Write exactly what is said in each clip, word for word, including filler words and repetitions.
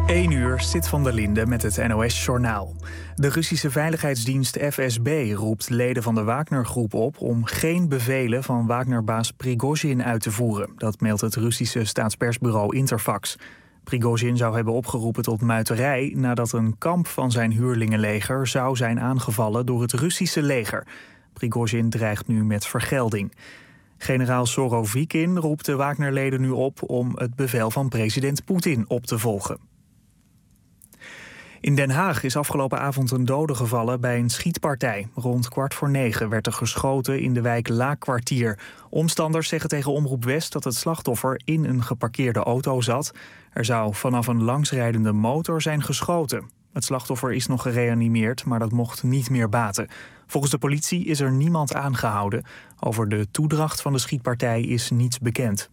één uur, Sit van der Linde met het N O S-journaal. De Russische veiligheidsdienst F S B roept leden van de Wagner-groep op om geen bevelen van Wagner-baas Prigozhin uit te voeren. Dat meldt het Russische staatspersbureau Interfax. Prigozhin zou hebben opgeroepen tot muiterij nadat een kamp van zijn huurlingenleger zou zijn aangevallen door het Russische leger. Prigozhin dreigt nu met vergelding. Generaal Sorovikin roept de Wagnerleden nu op om het bevel van president Poetin op te volgen. In Den Haag is afgelopen avond een dode gevallen bij een schietpartij. Rond kwart voor negen werd er geschoten in de wijk Laakkwartier. Omstanders zeggen tegen Omroep West dat het slachtoffer in een geparkeerde auto zat. Er zou vanaf een langsrijdende motor zijn geschoten. Het slachtoffer is nog gereanimeerd, maar dat mocht niet meer baten. Volgens de politie is er niemand aangehouden. Over de toedracht van de schietpartij is niets bekend.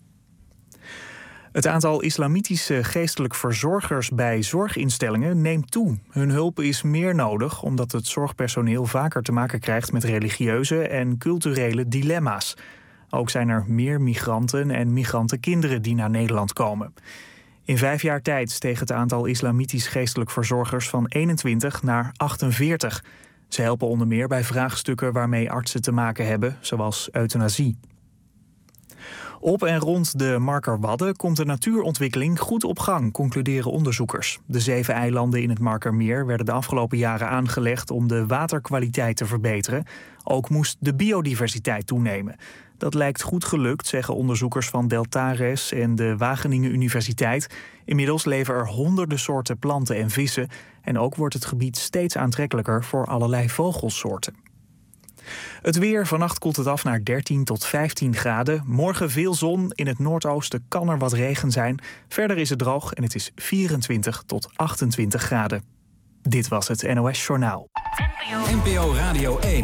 Het aantal islamitische geestelijk verzorgers bij zorginstellingen neemt toe. Hun hulp is meer nodig omdat het zorgpersoneel vaker te maken krijgt met religieuze en culturele dilemma's. Ook zijn er meer migranten en migrantenkinderen die naar Nederland komen. In vijf jaar tijd steeg het aantal islamitisch geestelijk verzorgers van eenentwintig naar achtenveertig. Ze helpen onder meer bij vraagstukken waarmee artsen te maken hebben, zoals euthanasie. Op en rond de Markerwadden komt de natuurontwikkeling goed op gang, concluderen onderzoekers. De zeven eilanden in het Markermeer werden de afgelopen jaren aangelegd om de waterkwaliteit te verbeteren. Ook moest de biodiversiteit toenemen. Dat lijkt goed gelukt, zeggen onderzoekers van Deltares en de Wageningen Universiteit. Inmiddels leven er honderden soorten planten en vissen. En ook wordt het gebied steeds aantrekkelijker voor allerlei vogelsoorten. Het weer, vannacht koelt het af naar dertien tot vijftien graden. Morgen veel zon, in het noordoosten kan er wat regen zijn. Verder is het droog en het is vierentwintig tot achtentwintig graden. Dit was het N O S Journaal. N P O Radio één.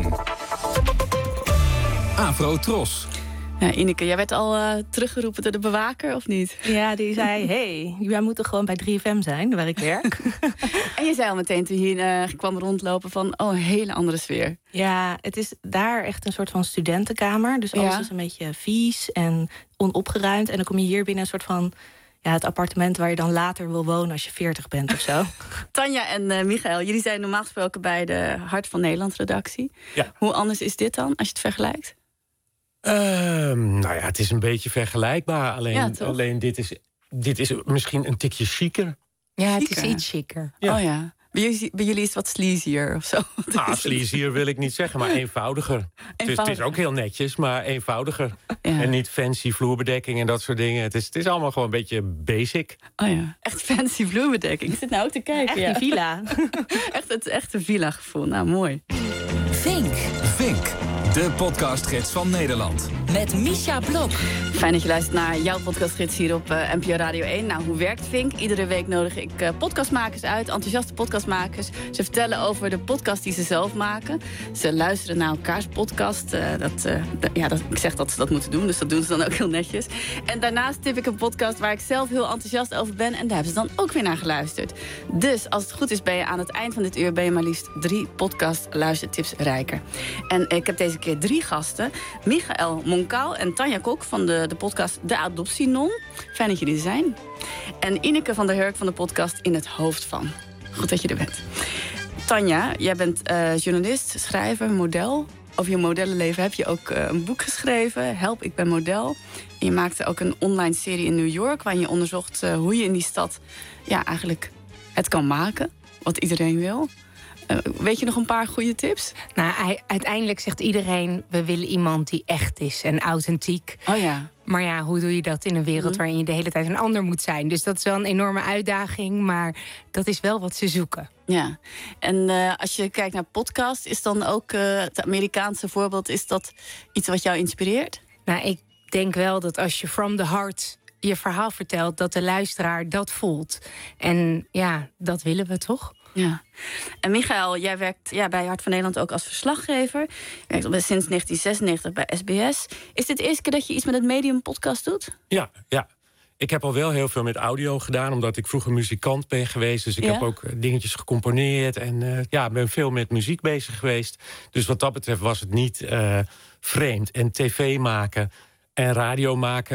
Afro Tros. Ja, Ineke, jij werd al uh, teruggeroepen door de bewaker, of niet? Ja, die zei, hey, wij moeten gewoon bij drie F M zijn, waar ik werk. En je zei al meteen toen je hier uh, kwam rondlopen van, oh, een hele andere sfeer. Ja, het is daar echt een soort van studentenkamer. Dus alles ja. is een beetje vies en onopgeruimd. En dan kom je hier binnen een soort van, ja, het appartement waar je dan later wil wonen als je veertig bent of zo. Tanja en uh, Michael, jullie zijn normaal gesproken bij de Hart van Nederland redactie. Ja. Hoe anders is dit dan, als je het vergelijkt? Uh, nou ja, het is een beetje vergelijkbaar. Alleen, ja, alleen dit, is, dit is misschien een tikje chiquer. Ja, het chiquer. is iets chiquer. Ja. Oh ja. Bij jullie, bij jullie is het wat sleazier of zo? Nou, sleazier wil ik niet zeggen, maar eenvoudiger. Eenvoudig. Het, is, het is ook heel netjes, maar eenvoudiger. Ja. En niet fancy vloerbedekking en dat soort dingen. Het is, het is allemaal gewoon een beetje basic. Oh ja, echt fancy vloerbedekking. Ik zit nou ook te kijken. Echt ja. een villa. echt het echte villa gevoel. Nou, mooi. Vink. Vink. De podcastgids van Nederland. Met Misha Blok. Fijn dat je luistert naar jouw podcastgids hier op uh, N P O Radio één. Nou, hoe werkt Vink? Iedere week nodig ik uh, podcastmakers uit, enthousiaste podcastmakers. Ze vertellen over de podcast die ze zelf maken. Ze luisteren naar elkaars podcast. Uh, dat, uh, d- ja, dat, ik zeg dat ze dat moeten doen, dus dat doen ze dan ook heel netjes. En daarnaast tip ik een podcast waar ik zelf heel enthousiast over ben. En daar hebben ze dan ook weer naar geluisterd. Dus als het goed is, ben je aan het eind van dit uur ben je maar liefst drie podcast luistertips rijker. En ik heb deze keer drie gasten. Michael Monkaal en Tanja Kok van de, de podcast De Adoptienon. Fijn dat jullie er zijn. En Ineke van der Hurk van de podcast In het Hoofd van. Goed dat je er bent. Tanja, jij bent uh, journalist, schrijver, model. Over je modellenleven heb je ook uh, een boek geschreven. Help, ik ben model. En je maakte ook een online serie in New York, waarin je onderzocht uh, hoe je in die stad ja, eigenlijk het kan maken. Wat iedereen wil. Uh, weet je nog een paar goede tips? Nou, hij, uiteindelijk zegt iedereen, we willen iemand die echt is en authentiek. Oh ja. Maar ja, hoe doe je dat in een wereld mm. waarin je de hele tijd een ander moet zijn? Dus dat is wel een enorme uitdaging, maar dat is wel wat ze zoeken. Ja, en uh, als je kijkt naar podcast, is dan ook uh, het Amerikaanse voorbeeld, is dat iets wat jou inspireert? Nou, ik denk wel dat als je from the heart je verhaal vertelt, dat de luisteraar dat voelt. En ja, dat willen we toch? Ja. En Michael, jij werkt ja, bij Hart van Nederland ook als verslaggever. Je werkt sinds negentien zesennegentig bij S B S. Is dit de eerste keer dat je iets met het medium podcast doet? Ja, ja. Ik heb al wel heel veel met audio gedaan, omdat ik vroeger muzikant ben geweest. Dus ik ja? heb ook dingetjes gecomponeerd en uh, ja, ben veel met muziek bezig geweest. Dus wat dat betreft was het niet uh, vreemd. En tv maken en radio maken,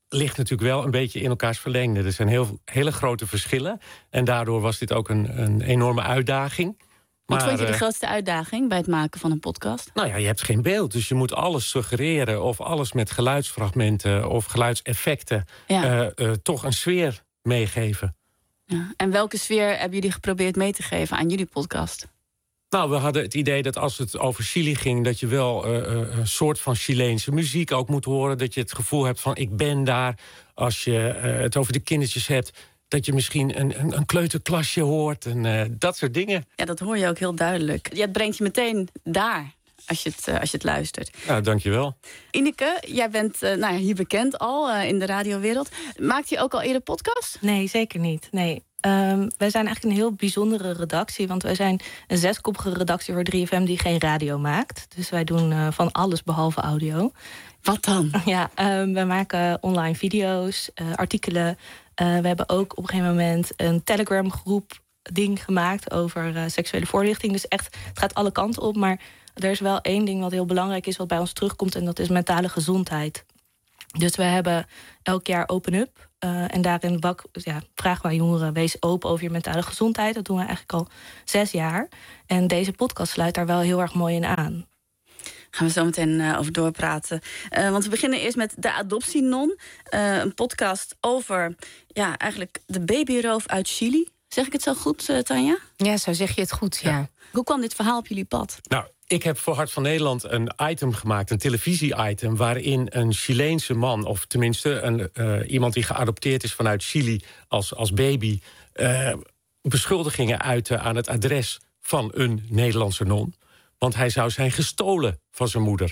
ligt natuurlijk wel een beetje in elkaars verlengde. Er zijn heel, hele grote verschillen. En daardoor was dit ook een, een enorme uitdaging. Wat vond je de uh, grootste uitdaging bij het maken van een podcast? Nou ja, je hebt geen beeld, dus je moet alles suggereren... of alles met geluidsfragmenten of geluidseffecten... Ja. Uh, uh, toch een sfeer meegeven. Ja. En welke sfeer hebben jullie geprobeerd mee te geven aan jullie podcast? Nou, we hadden het idee dat als het over Chili ging... dat je wel uh, een soort van Chileense muziek ook moet horen. Dat je het gevoel hebt van ik ben daar. Als je uh, het over de kindertjes hebt... dat je misschien een, een, een kleuterklasje hoort en uh, dat soort dingen. Ja, dat hoor je ook heel duidelijk. Ja, het brengt je meteen daar, als je het, uh, als je het luistert. Ja, dankjewel. Ineke, jij bent uh, nou ja, hier bekend al uh, in de radiowereld. Maakt je ook al eerder podcast? Nee, zeker niet. Nee. Um, wij zijn eigenlijk een heel bijzondere redactie. Want wij zijn een zeskoppige redactie voor drie F M die geen radio maakt. Dus wij doen uh, van alles behalve audio. Wat dan? Ja, um, wij maken online video's, uh, artikelen. Uh, we hebben ook op een gegeven moment een Telegram groep ding gemaakt over uh, seksuele voorlichting. Dus echt, het gaat alle kanten op. Maar er is wel één ding wat heel belangrijk is, wat bij ons terugkomt, en dat is mentale gezondheid. Dus we hebben elk jaar Open Up. Uh, en daarin bak, ja, vragen wij jongeren, wees open over je mentale gezondheid. Dat doen we eigenlijk al zes jaar. En deze podcast sluit daar wel heel erg mooi in aan. Gaan we zo meteen uh, over doorpraten. Uh, want we beginnen eerst met De Adoptienon. Uh, een podcast over ja, eigenlijk de babyroof uit Chili. Zeg ik het zo goed, uh, Tanja? Ja, zo zeg je het goed, ja. ja. Hoe kwam dit verhaal op jullie pad? Nou, ik heb voor Hart van Nederland een item gemaakt, een televisie-item... waarin een Chileense man, of tenminste een, uh, iemand die geadopteerd is vanuit Chili als, als baby... Uh, beschuldigingen uitte aan het adres van een Nederlandse non. Want hij zou zijn gestolen van zijn moeder.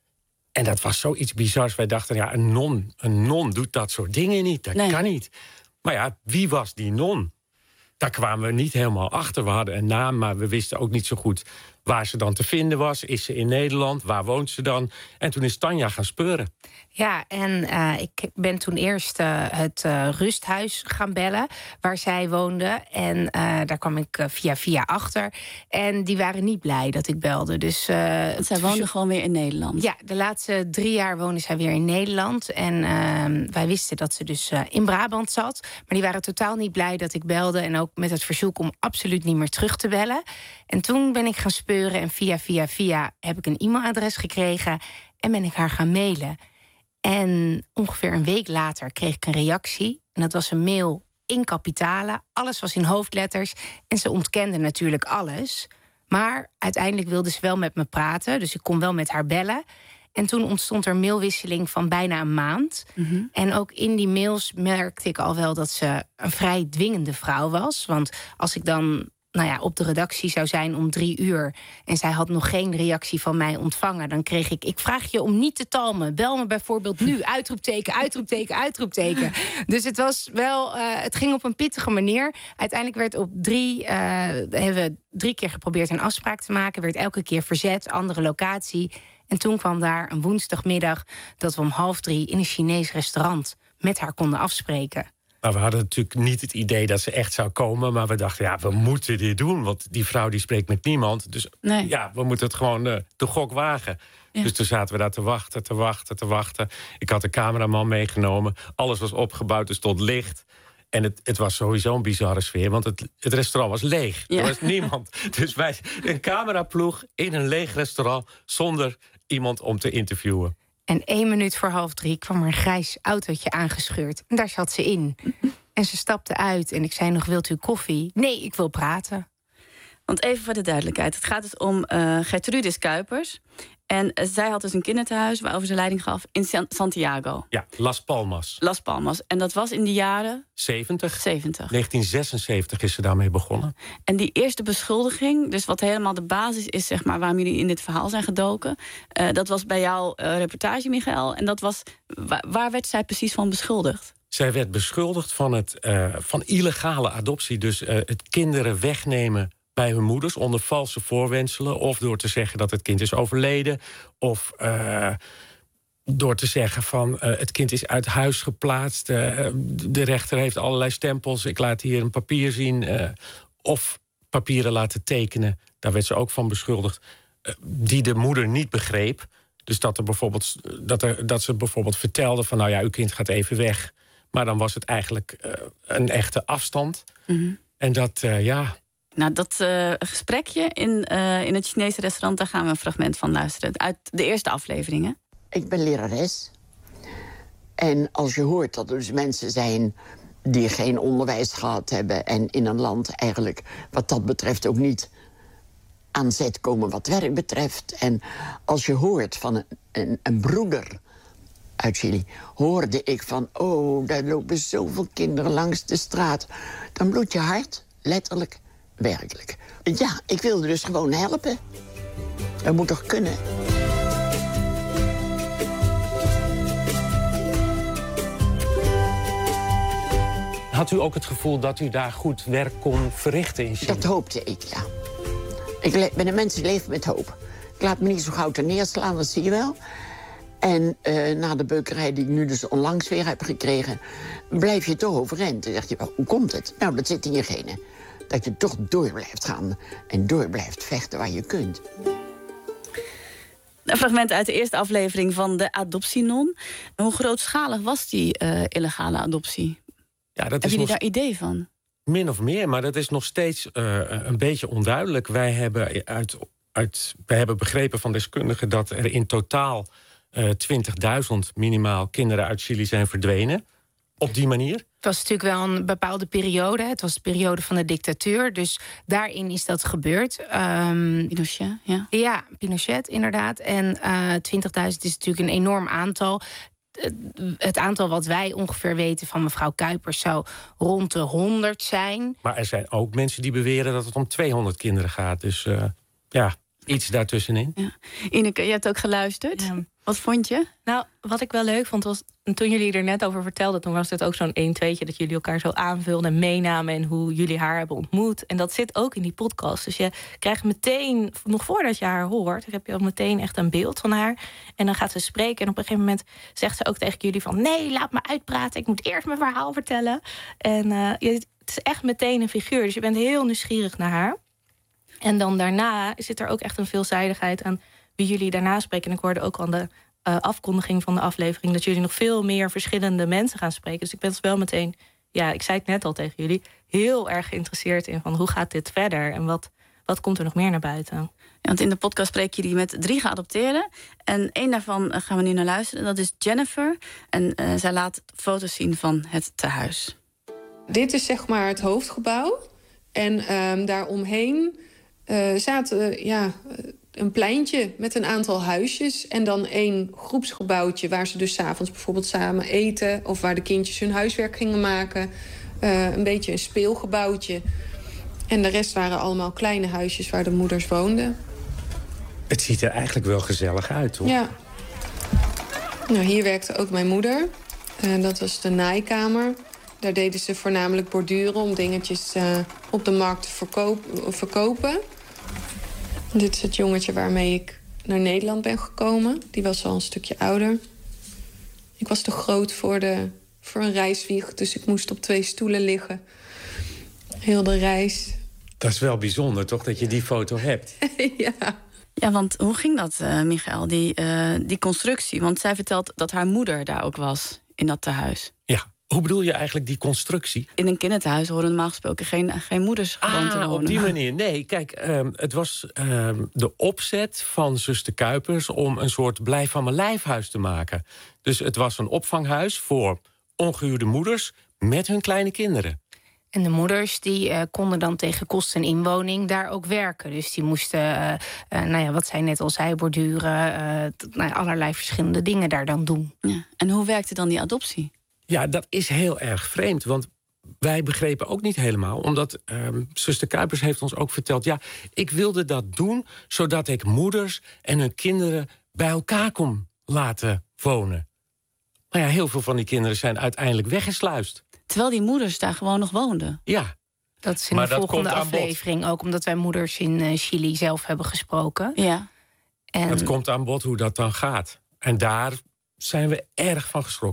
En dat was zoiets bizars. Wij dachten, ja, een non, een non doet dat soort dingen niet. Dat nee. kan niet. Maar ja, wie was die non? Daar kwamen we niet helemaal achter. We hadden een naam, maar we wisten ook niet zo goed waar ze dan te vinden was. Is ze in Nederland? Waar woont ze dan? En toen is Tanja gaan speuren. Ja, en uh, ik ben toen eerst uh, het uh, rusthuis gaan bellen waar zij woonde. En uh, daar kwam ik uh, via via achter. En die waren niet blij dat ik belde. Dus, uh, zij woonde dus, gewoon weer in Nederland? Ja, de laatste drie jaar woonde zij weer in Nederland. En uh, wij wisten dat ze dus uh, in Brabant zat. Maar die waren totaal niet blij dat ik belde. En ook met het verzoek om absoluut niet meer terug te bellen. En toen ben ik gaan speuren en via via via heb ik een e-mailadres gekregen. En ben ik haar gaan mailen. En ongeveer een week later kreeg ik een reactie. En dat was een mail in kapitalen. Alles was in hoofdletters. En ze ontkende natuurlijk alles. Maar uiteindelijk wilde ze wel met me praten. Dus ik kon wel met haar bellen. En toen ontstond er een mailwisseling van bijna een maand. Mm-hmm. En ook in die mails merkte ik al wel dat ze een vrij dwingende vrouw was. Want als ik dan nou ja, op de redactie zou zijn om drie uur... en zij had nog geen reactie van mij ontvangen... dan kreeg ik, ik vraag je om niet te talmen. Bel me bijvoorbeeld nu, uitroepteken, uitroepteken, uitroepteken. Dus het was wel, uh, het ging op een pittige manier. Uiteindelijk werd op drie, uh, hebben we drie keer geprobeerd een afspraak te maken... werd elke keer verzet, andere locatie. En toen kwam daar een woensdagmiddag... dat we om half drie in een Chinees restaurant met haar konden afspreken... Nou, we hadden natuurlijk niet het idee dat ze echt zou komen... maar we dachten, ja, we moeten dit doen. Want die vrouw die spreekt met niemand. Dus nee. ja, we moeten het gewoon uh, de gok wagen. Ja. Dus toen zaten we daar te wachten, te wachten, te wachten. Ik had een cameraman meegenomen. Alles was opgebouwd, er stond licht. En het, het was sowieso een bizarre sfeer, want het, het restaurant was leeg. Ja. Er was niemand. Dus wij, een cameraploeg in een leeg restaurant... zonder iemand om te interviewen. En één minuut voor half drie kwam er een grijs autootje aangescheurd. En daar zat ze in. En ze stapte uit en ik zei nog, wilt u koffie? Nee, ik wil praten. Want even voor de duidelijkheid. Het gaat dus om uh, Gertrudis Kuipers. En uh, zij had dus een kinderthuis waarover ze leiding gaf in Santiago. Ja, Las Palmas. Las Palmas. En dat was in de jaren... zeventig. zeventig. negentien zesenzeventig is ze daarmee begonnen. En die eerste beschuldiging, dus wat helemaal de basis is... zeg maar, waarom jullie in dit verhaal zijn gedoken... Uh, dat was bij jouw uh, reportage, Michael. En dat was, waar, waar werd zij precies van beschuldigd? Zij werd beschuldigd van, het, uh, van illegale adoptie. Dus uh, het kinderen wegnemen... bij hun moeders onder valse voorwendselen... of door te zeggen dat het kind is overleden... of uh, door te zeggen van uh, het kind is uit huis geplaatst... Uh, de rechter heeft allerlei stempels, ik laat hier een papier zien... Uh, of papieren laten tekenen, daar werd ze ook van beschuldigd... Uh, die de moeder niet begreep. Dus dat, er bijvoorbeeld, dat, er, dat ze bijvoorbeeld vertelden van... nou ja, uw kind gaat even weg. Maar dan was het eigenlijk uh, een echte afstand. Mm-hmm. En dat, uh, ja... Nou, dat uh, gesprekje in, uh, in het Chinese restaurant... daar gaan we een fragment van luisteren. Uit de eerste afleveringen. Ik ben lerares. En als je hoort dat er dus mensen zijn... die geen onderwijs gehad hebben... en in een land eigenlijk wat dat betreft ook niet... aan zet komen wat werk betreft. En als je hoort van een, een, een broeder uit Chili... hoorde ik van, oh, daar lopen zoveel kinderen langs de straat. Dan bloedt je hart, letterlijk, werkelijk. Ja, ik wilde dus gewoon helpen. Dat moet toch kunnen? Had u ook het gevoel dat u daar goed werk kon verrichten in Chili? Dat hoopte ik, ja. Ik ben een mens die leeft met hoop. Ik laat me niet zo gauw neerslaan, dat zie je wel. En uh, na de beukerij die ik nu dus onlangs weer heb gekregen... blijf je toch overeind. Dan zeg je, hoe komt het? Nou, dat zit in je genen. Dat je toch door blijft gaan en door blijft vechten waar je kunt. Een fragment uit de eerste aflevering van de Adoptienon. Hoe grootschalig was die uh, illegale adoptie? Ja, dat Hebben is jullie nog... daar idee van? Min of meer, maar dat is nog steeds uh, een beetje onduidelijk. Wij hebben, uit, uit, wij hebben begrepen van deskundigen dat er in totaal uh, twintigduizend minimaal kinderen uit Chili zijn verdwenen. Op die manier. Het was natuurlijk wel een bepaalde periode. Het was de periode van de dictatuur. Dus daarin is dat gebeurd. Um, Pinochet, ja. Ja, Pinochet, inderdaad. En uh, twintigduizend is natuurlijk een enorm aantal. Het aantal wat wij ongeveer weten van mevrouw Kuipers zou rond de honderd zijn. Maar er zijn ook mensen die beweren dat het om tweehonderd kinderen gaat. Dus uh, ja, iets daartussenin. Ja. Ineke, je hebt ook geluisterd. Ja. Wat vond je? Nou, wat ik wel leuk vond was... toen jullie er net over vertelden... toen was het ook zo'n één-tweetje dat jullie elkaar zo aanvulden... en meenamen en hoe jullie haar hebben ontmoet. En dat zit ook in die podcast. Dus je krijgt meteen, nog voordat je haar hoort... heb je ook meteen echt een beeld van haar. En dan gaat ze spreken en op een gegeven moment... zegt ze ook tegen jullie van... nee, laat me uitpraten, ik moet eerst mijn verhaal vertellen. En uh, het is echt meteen een figuur. Dus je bent heel nieuwsgierig naar haar. En dan daarna zit er ook echt een veelzijdigheid aan... wie jullie daarna spreken. En ik hoorde ook aan de uh, afkondiging van de aflevering... dat jullie nog veel meer verschillende mensen gaan spreken. Dus ik ben dus wel meteen, ja, ik zei het net al tegen jullie... heel erg geïnteresseerd in van hoe gaat dit verder... en wat, wat komt er nog meer naar buiten. Ja, want in de podcast spreken jullie met drie geadopteerden. En één daarvan gaan we nu naar luisteren. Dat is Jennifer. En uh, zij laat foto's zien van het tehuis. Dit is zeg maar het hoofdgebouw. En um, daaromheen uh, zaten... Uh, ja, een pleintje met een aantal huisjes... en dan één groepsgebouwtje waar ze dus 's avonds bijvoorbeeld samen eten... of waar de kindjes hun huiswerk gingen maken. Uh, een beetje een speelgebouwtje. En de rest waren allemaal kleine huisjes waar de moeders woonden. Het ziet er eigenlijk wel gezellig uit, toch? Ja. Nou, hier werkte ook mijn moeder. Uh, dat was de naaikamer. Daar deden ze voornamelijk borduren... om dingetjes uh, op de markt te verkoop, verkopen... Dit is het jongetje waarmee ik naar Nederland ben gekomen. Die was al een stukje ouder. Ik was te groot voor, de, voor een reiswieg, dus ik moest op twee stoelen liggen. Heel de reis. Dat is wel bijzonder, toch, dat je die foto hebt? Ja. Ja, want hoe ging dat, uh, Michael, die, uh, die constructie? Want zij vertelt dat haar moeder daar ook was, in dat tehuis. Ja. Hoe bedoel je eigenlijk die constructie? In een kinderthuis horen normaal gesproken geen, geen moeders gewoon ah, te wonen. Op die manier. Nee, kijk, um, het was um, de opzet van zuster Kuipers... om een soort blijf van mijn lijfhuis te maken. Dus het was een opvanghuis voor ongehuwde moeders... met hun kleine kinderen. En de moeders die uh, konden dan tegen kost en inwoning daar ook werken. Dus die moesten, uh, uh, nou ja, wat zij net al zei, borduren... Uh, t- nou ja, allerlei verschillende dingen daar dan doen. Ja. En hoe werkte dan die adoptie? Ja, dat is heel erg vreemd, want wij begrepen ook niet helemaal... omdat um, zuster Kuipers heeft ons ook verteld... ja, ik wilde dat doen zodat ik moeders en hun kinderen... bij elkaar kon laten wonen. Maar ja, heel veel van die kinderen zijn uiteindelijk weggesluist. Terwijl die moeders daar gewoon nog woonden? Ja. Dat is in maar de volgende aflevering bod. Ook omdat wij moeders in uh, Chili zelf hebben gesproken. Ja. En het komt aan bod hoe dat dan gaat. En daar zijn we erg van geschrokken.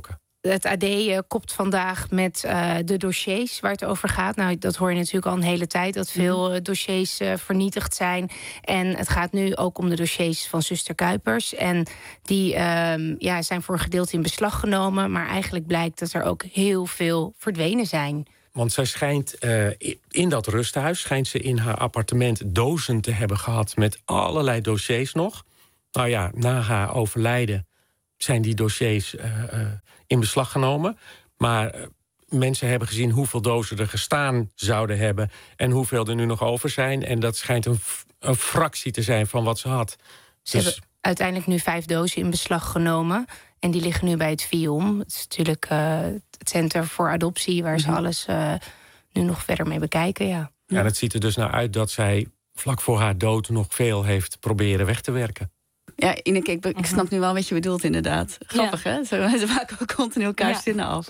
Het A D uh, kopt vandaag met uh, de dossiers waar het over gaat. Nou, dat hoor je natuurlijk al een hele tijd, dat veel uh, dossiers uh, vernietigd zijn. En het gaat nu ook om de dossiers van zuster Kuipers. En die uh, ja, zijn voor een gedeelte in beslag genomen. Maar eigenlijk blijkt dat er ook heel veel verdwenen zijn. Want zij schijnt uh, in dat rusthuis, schijnt ze in haar appartement dozen te hebben gehad met allerlei dossiers nog. Nou ja, na haar overlijden zijn die dossiers uh, uh, in beslag genomen. Maar uh, mensen hebben gezien hoeveel dozen er gestaan zouden hebben en hoeveel er nu nog over zijn. En dat schijnt een, een fractie te zijn van wat ze had. Ze dus... hebben uiteindelijk nu vijf dozen in beslag genomen. En die liggen nu bij het V I O M. Het is natuurlijk uh, het Centrum voor Adoptie, waar ze alles uh, nu nog verder mee bekijken. Ja. Ja, en het ziet er dus naar uit dat zij vlak voor haar dood nog veel heeft proberen weg te werken. Ja, Ineke, ik, ik snap nu wel wat je bedoelt, inderdaad. Grappig, ja. Hè? Ze, ze maken ook continu elkaar ja. zinnen af.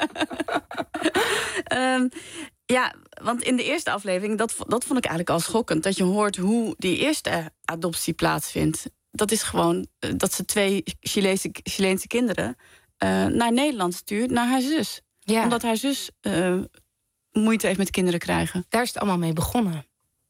um, ja, want in de eerste aflevering, dat, dat vond ik eigenlijk al schokkend. Dat je hoort hoe die eerste adoptie plaatsvindt. Dat is gewoon uh, dat ze twee Chileense, Chileense kinderen uh, naar Nederland stuurt, naar haar zus. Ja. Omdat haar zus uh, moeite heeft met kinderen krijgen. Daar is het allemaal mee begonnen.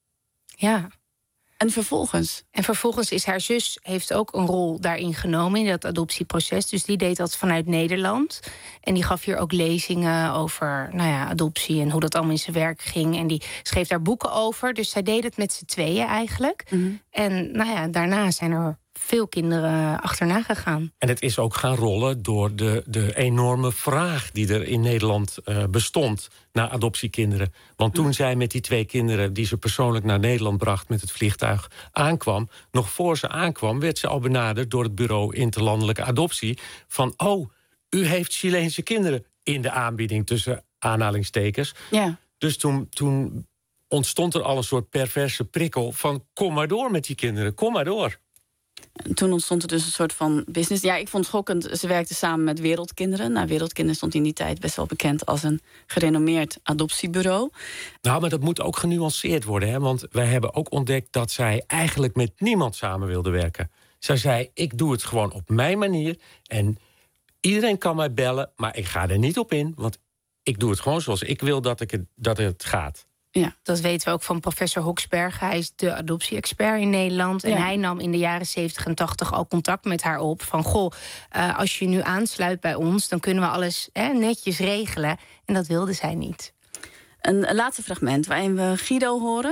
Ja. En vervolgens? En vervolgens is haar zus heeft ook een rol daarin genomen, in dat adoptieproces. Dus die deed dat vanuit Nederland. En die gaf hier ook lezingen over nou ja, adoptie en hoe dat allemaal in zijn werk ging. En die schreef daar boeken over. Dus zij deed het met z'n tweeën eigenlijk. Mm-hmm. En nou ja, daarna zijn er veel kinderen achterna gegaan. En het is ook gaan rollen door de, de enorme vraag die er in Nederland uh, bestond naar adoptiekinderen. Want toen zij met die twee kinderen die ze persoonlijk naar Nederland bracht met het vliegtuig aankwam, nog voor ze aankwam, werd ze al benaderd door het bureau interlandelijke adoptie van, oh, u heeft Chileense kinderen in de aanbieding, tussen aanhalingstekens. Ja. Dus toen, toen ontstond er al een soort perverse prikkel van, kom maar door met die kinderen, kom maar door. Toen ontstond er dus een soort van business. Ja, ik vond het schokkend. Ze werkte samen met Wereldkinderen. Nou, Wereldkinderen stond in die tijd best wel bekend als een gerenommeerd adoptiebureau. Nou, maar dat moet ook genuanceerd worden, hè? Want wij hebben ook ontdekt dat zij eigenlijk met niemand samen wilde werken. Zij zei, ik doe het gewoon op mijn manier. En iedereen kan mij bellen, maar ik ga er niet op in. Want ik doe het gewoon zoals ik wil dat, ik het, dat het gaat. Ja, dat weten we ook van professor Hoksberg. Hij is de adoptie-expert in Nederland. En ja. hij nam in de jaren zeventig en tachtig al contact met haar op. Van, goh, uh, als je nu aansluit bij ons, dan kunnen we alles hè, netjes regelen. En dat wilde zij niet. Een, een laatste fragment waarin we Guido horen.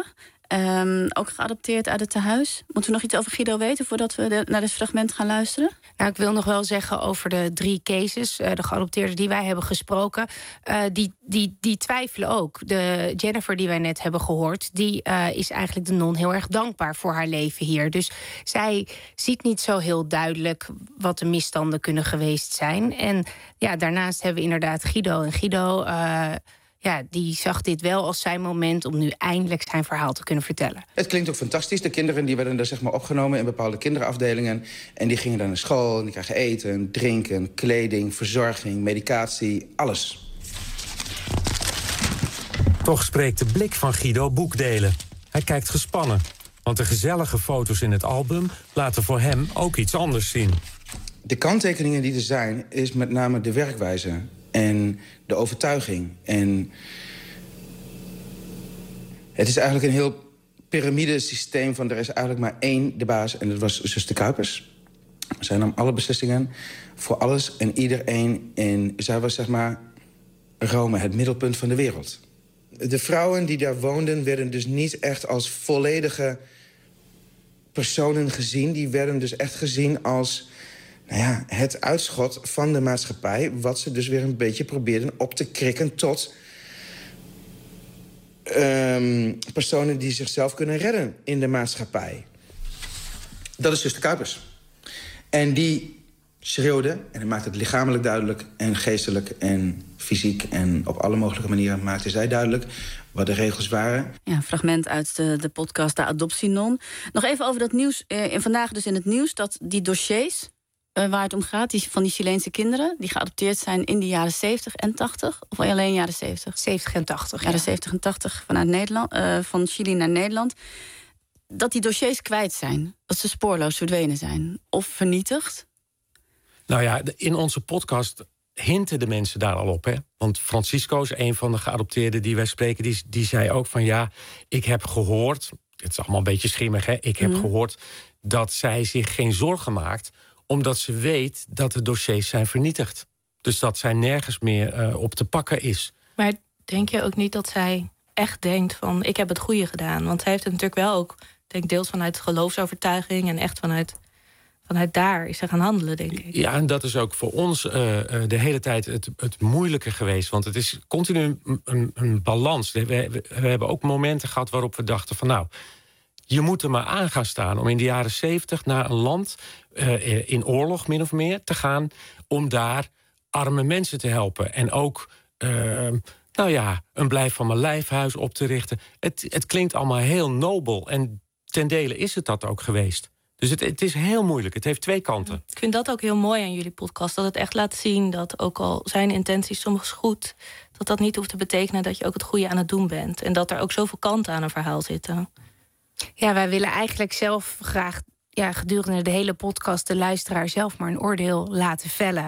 Um, ook geadopteerd uit het tehuis. Moeten we nog iets over Guido weten voordat we de, naar dit fragment gaan luisteren? Nou, ik wil nog wel zeggen over de drie cases, uh, de geadopteerden die wij hebben gesproken, uh, die, die, die twijfelen ook. De Jennifer die wij net hebben gehoord, die uh, is eigenlijk de non heel erg dankbaar voor haar leven hier. Dus zij ziet niet zo heel duidelijk wat de misstanden kunnen geweest zijn. En ja, daarnaast hebben we inderdaad Guido. En Guido Uh, Ja, die zag dit wel als zijn moment om nu eindelijk zijn verhaal te kunnen vertellen. Het klinkt ook fantastisch. De kinderen die werden er zeg maar opgenomen in bepaalde kinderafdelingen. En die gingen dan naar school en die kregen eten, drinken, kleding, verzorging, medicatie, alles. Toch spreekt de blik van Guido boekdelen. Hij kijkt gespannen, want de gezellige foto's in het album laten voor hem ook iets anders zien. De kanttekeningen die er zijn, is met name de werkwijze en de overtuiging. En het is eigenlijk een heel piramidesysteem van er is eigenlijk maar één de baas en dat was zuster Kuipers. Zij nam alle beslissingen voor alles en iedereen. En zij was zeg maar Rome, het middelpunt van de wereld. De vrouwen die daar woonden werden dus niet echt als volledige personen gezien. Die werden dus echt gezien als nou ja, het uitschot van de maatschappij, wat ze dus weer een beetje probeerden op te krikken tot um, personen die zichzelf kunnen redden in de maatschappij. Dat is zuster Kuipers. En die schreeuwde, en hij maakte het lichamelijk duidelijk en geestelijk en fysiek en op alle mogelijke manieren maakte zij duidelijk wat de regels waren. Ja, een fragment uit de, de podcast De Adoptienon. Nog even over dat nieuws. Eh, vandaag dus in het nieuws dat die dossiers Uh, waar het om gaat, die, van die Chileense kinderen die geadopteerd zijn in de jaren zeventig en tachtig, of alleen jaren zeventig? zeventig en tachtig, jaren ja. zeventig en tachtig vanuit Nederland, uh, van Chili naar Nederland. Dat die dossiers kwijt zijn, dat ze spoorloos verdwenen zijn of vernietigd. Nou ja, in onze podcast hinten de mensen daar al op. Hè? Want Francisco is een van de geadopteerden die wij spreken. Die, die zei ook van ja, ik heb gehoord... Het is allemaal een beetje schimmig, hè? Ik heb mm. gehoord dat zij zich geen zorgen maakt... omdat ze weet dat de dossiers zijn vernietigd. Dus dat zij nergens meer uh, op te pakken is. Maar denk je ook niet dat zij echt denkt van... ik heb het goede gedaan? Want zij heeft het natuurlijk wel ook... denk deels vanuit geloofsovertuiging... en echt vanuit, vanuit daar is ze gaan handelen, denk ik. Ja, en dat is ook voor ons uh, de hele tijd het, het moeilijke geweest. Want het is continu een, een, een balans. We, we, we hebben ook momenten gehad waarop we dachten van... nou, je moet er maar aan gaan staan om in de jaren zeventig... naar een land uh, in oorlog, min of meer, te gaan... om daar arme mensen te helpen. En ook... Uh, nou ja, een blijf van mijn lijfhuis op te richten. Het, het klinkt allemaal heel nobel. En ten dele is het dat ook geweest. Dus het, het is heel moeilijk. Het heeft twee kanten. Ik vind dat ook heel mooi aan jullie podcast. Dat het echt laat zien dat ook al zijn intenties soms goed... dat dat niet hoeft te betekenen dat je ook het goede aan het doen bent. En dat er ook zoveel kanten aan een verhaal zitten. Ja, wij willen eigenlijk zelf graag... ja, gedurende de hele podcast de luisteraar zelf maar een oordeel laten vellen.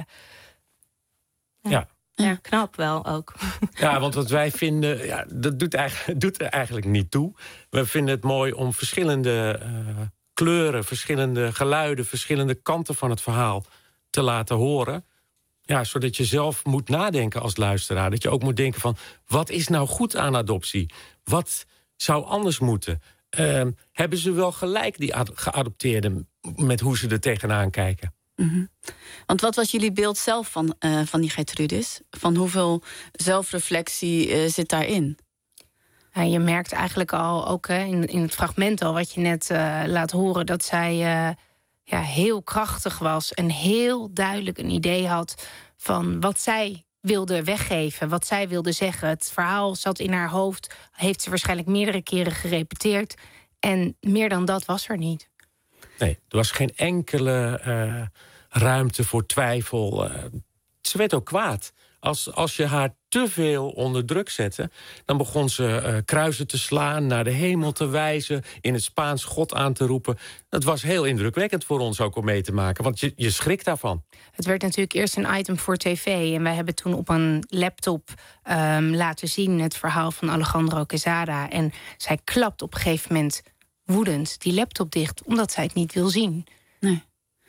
Ja. ja. Ja, knap wel ook. Ja, want wat wij vinden, ja, dat doet, eigenlijk, doet er eigenlijk niet toe. We vinden het mooi om verschillende uh, kleuren, verschillende geluiden... verschillende kanten van het verhaal te laten horen. Ja, zodat je zelf moet nadenken als luisteraar. Dat je ook moet denken van, wat is nou goed aan adoptie? Wat zou anders moeten? Uh, hebben ze wel gelijk, die ad- geadopteerden... met hoe ze er tegenaan kijken? Mm-hmm. Want wat was jullie beeld zelf van, uh, van die Gertrudis? Van hoeveel zelfreflectie uh, zit daarin? Ja, je merkt eigenlijk al, ook hè, in, in het fragment al... wat je net uh, laat horen, dat zij uh, ja, heel krachtig was... en heel duidelijk een idee had van wat zij wilde weggeven... wat zij wilde zeggen. Het verhaal zat in haar hoofd, heeft ze waarschijnlijk meerdere keren gerepeteerd... en meer dan dat was er niet. Nee, er was geen enkele uh, ruimte voor twijfel. Uh, ze werd ook kwaad. Als, als je haar te veel onder druk zette... dan begon ze uh, kruisen te slaan, naar de hemel te wijzen... in het Spaans God aan te roepen. Dat was heel indrukwekkend voor ons ook om mee te maken. Want je, je schrikt daarvan. Het werd natuurlijk eerst een item voor tv... en wij hebben toen op een laptop um, laten zien... het verhaal van Alejandro Quesada. En zij klapt op een gegeven moment... woedend die laptop dicht, omdat zij het niet wil zien. Nee.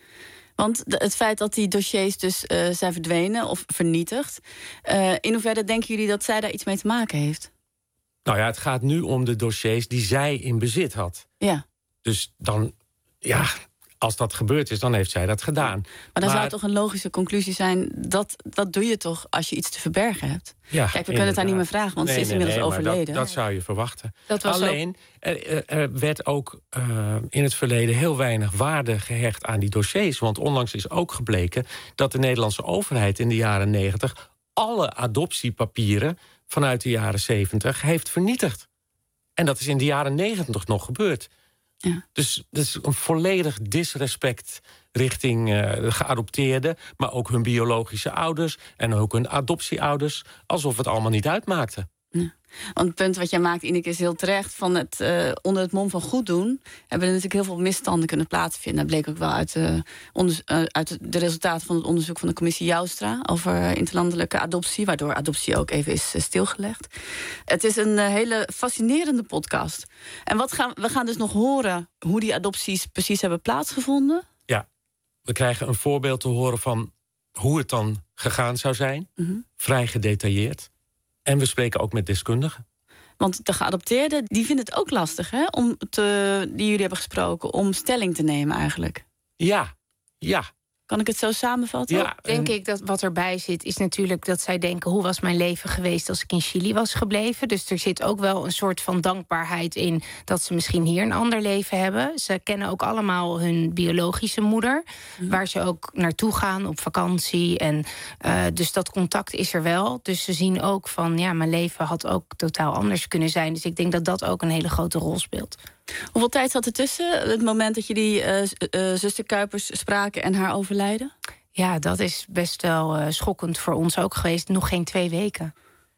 Want de, het feit dat die dossiers dus uh, zijn verdwenen of vernietigd... Uh, in hoeverre denken jullie dat zij daar iets mee te maken heeft? Nou ja, het gaat nu om de dossiers die zij in bezit had. Ja. Dus dan, ja, als dat gebeurd is, dan heeft zij dat gedaan. Maar dan maar, zou het toch een logische conclusie zijn... dat, dat doe je toch als je iets te verbergen hebt? Ja, kijk, we kunnen het haar niet meer vragen, want nee, ze is nee, inmiddels nee, overleden. Dat, dat zou je verwachten. Dat was Alleen, er, er werd ook uh, in het verleden heel weinig waarde gehecht aan die dossiers. Want onlangs is ook gebleken dat de Nederlandse overheid in de jaren negentig... alle adoptiepapieren vanuit de jaren zeventig heeft vernietigd. En dat is in de jaren negentig nog gebeurd. Ja. Dus dat is een volledig disrespect richting uh, de geadopteerden... maar ook hun biologische ouders en ook hun adoptieouders... alsof het allemaal niet uitmaakte. Ja. Want het punt wat jij maakt, Ineke, is heel terecht. Van het, uh, onder het mom van goed doen... hebben er natuurlijk heel veel misstanden kunnen plaatsvinden. Dat bleek ook wel uit, uh, onderzo- uh, uit de resultaten van het onderzoek... van de commissie Joustra over interlandelijke adoptie... waardoor adoptie ook even is uh, stilgelegd. Het is een uh, hele fascinerende podcast. En wat gaan, we gaan dus nog horen hoe die adopties precies hebben plaatsgevonden. Ja, we krijgen een voorbeeld te horen van hoe het dan gegaan zou zijn. Mm-hmm. Vrij gedetailleerd. En we spreken ook met deskundigen. Want de geadopteerden, die vinden het ook lastig, hè? Om te, die jullie hebben gesproken, om stelling te nemen eigenlijk. Ja, ja. Kan ik het zo samenvatten? Ja, denk ik dat wat erbij zit, is natuurlijk dat zij denken... hoe was mijn leven geweest als ik in Chili was gebleven? Dus er zit ook wel een soort van dankbaarheid in... dat ze misschien hier een ander leven hebben. Ze kennen ook allemaal hun biologische moeder... Mm. waar ze ook naartoe gaan op vakantie. En, uh, dus dat contact is er wel. Dus ze zien ook van, ja, mijn leven had ook totaal anders kunnen zijn. Dus ik denk dat dat ook een hele grote rol speelt. Hoeveel tijd zat er tussen het moment dat jullie uh, uh, zuster Kuipers spraken en haar overlijden? Ja, dat is best wel uh, schokkend voor ons ook geweest. Nog geen twee weken.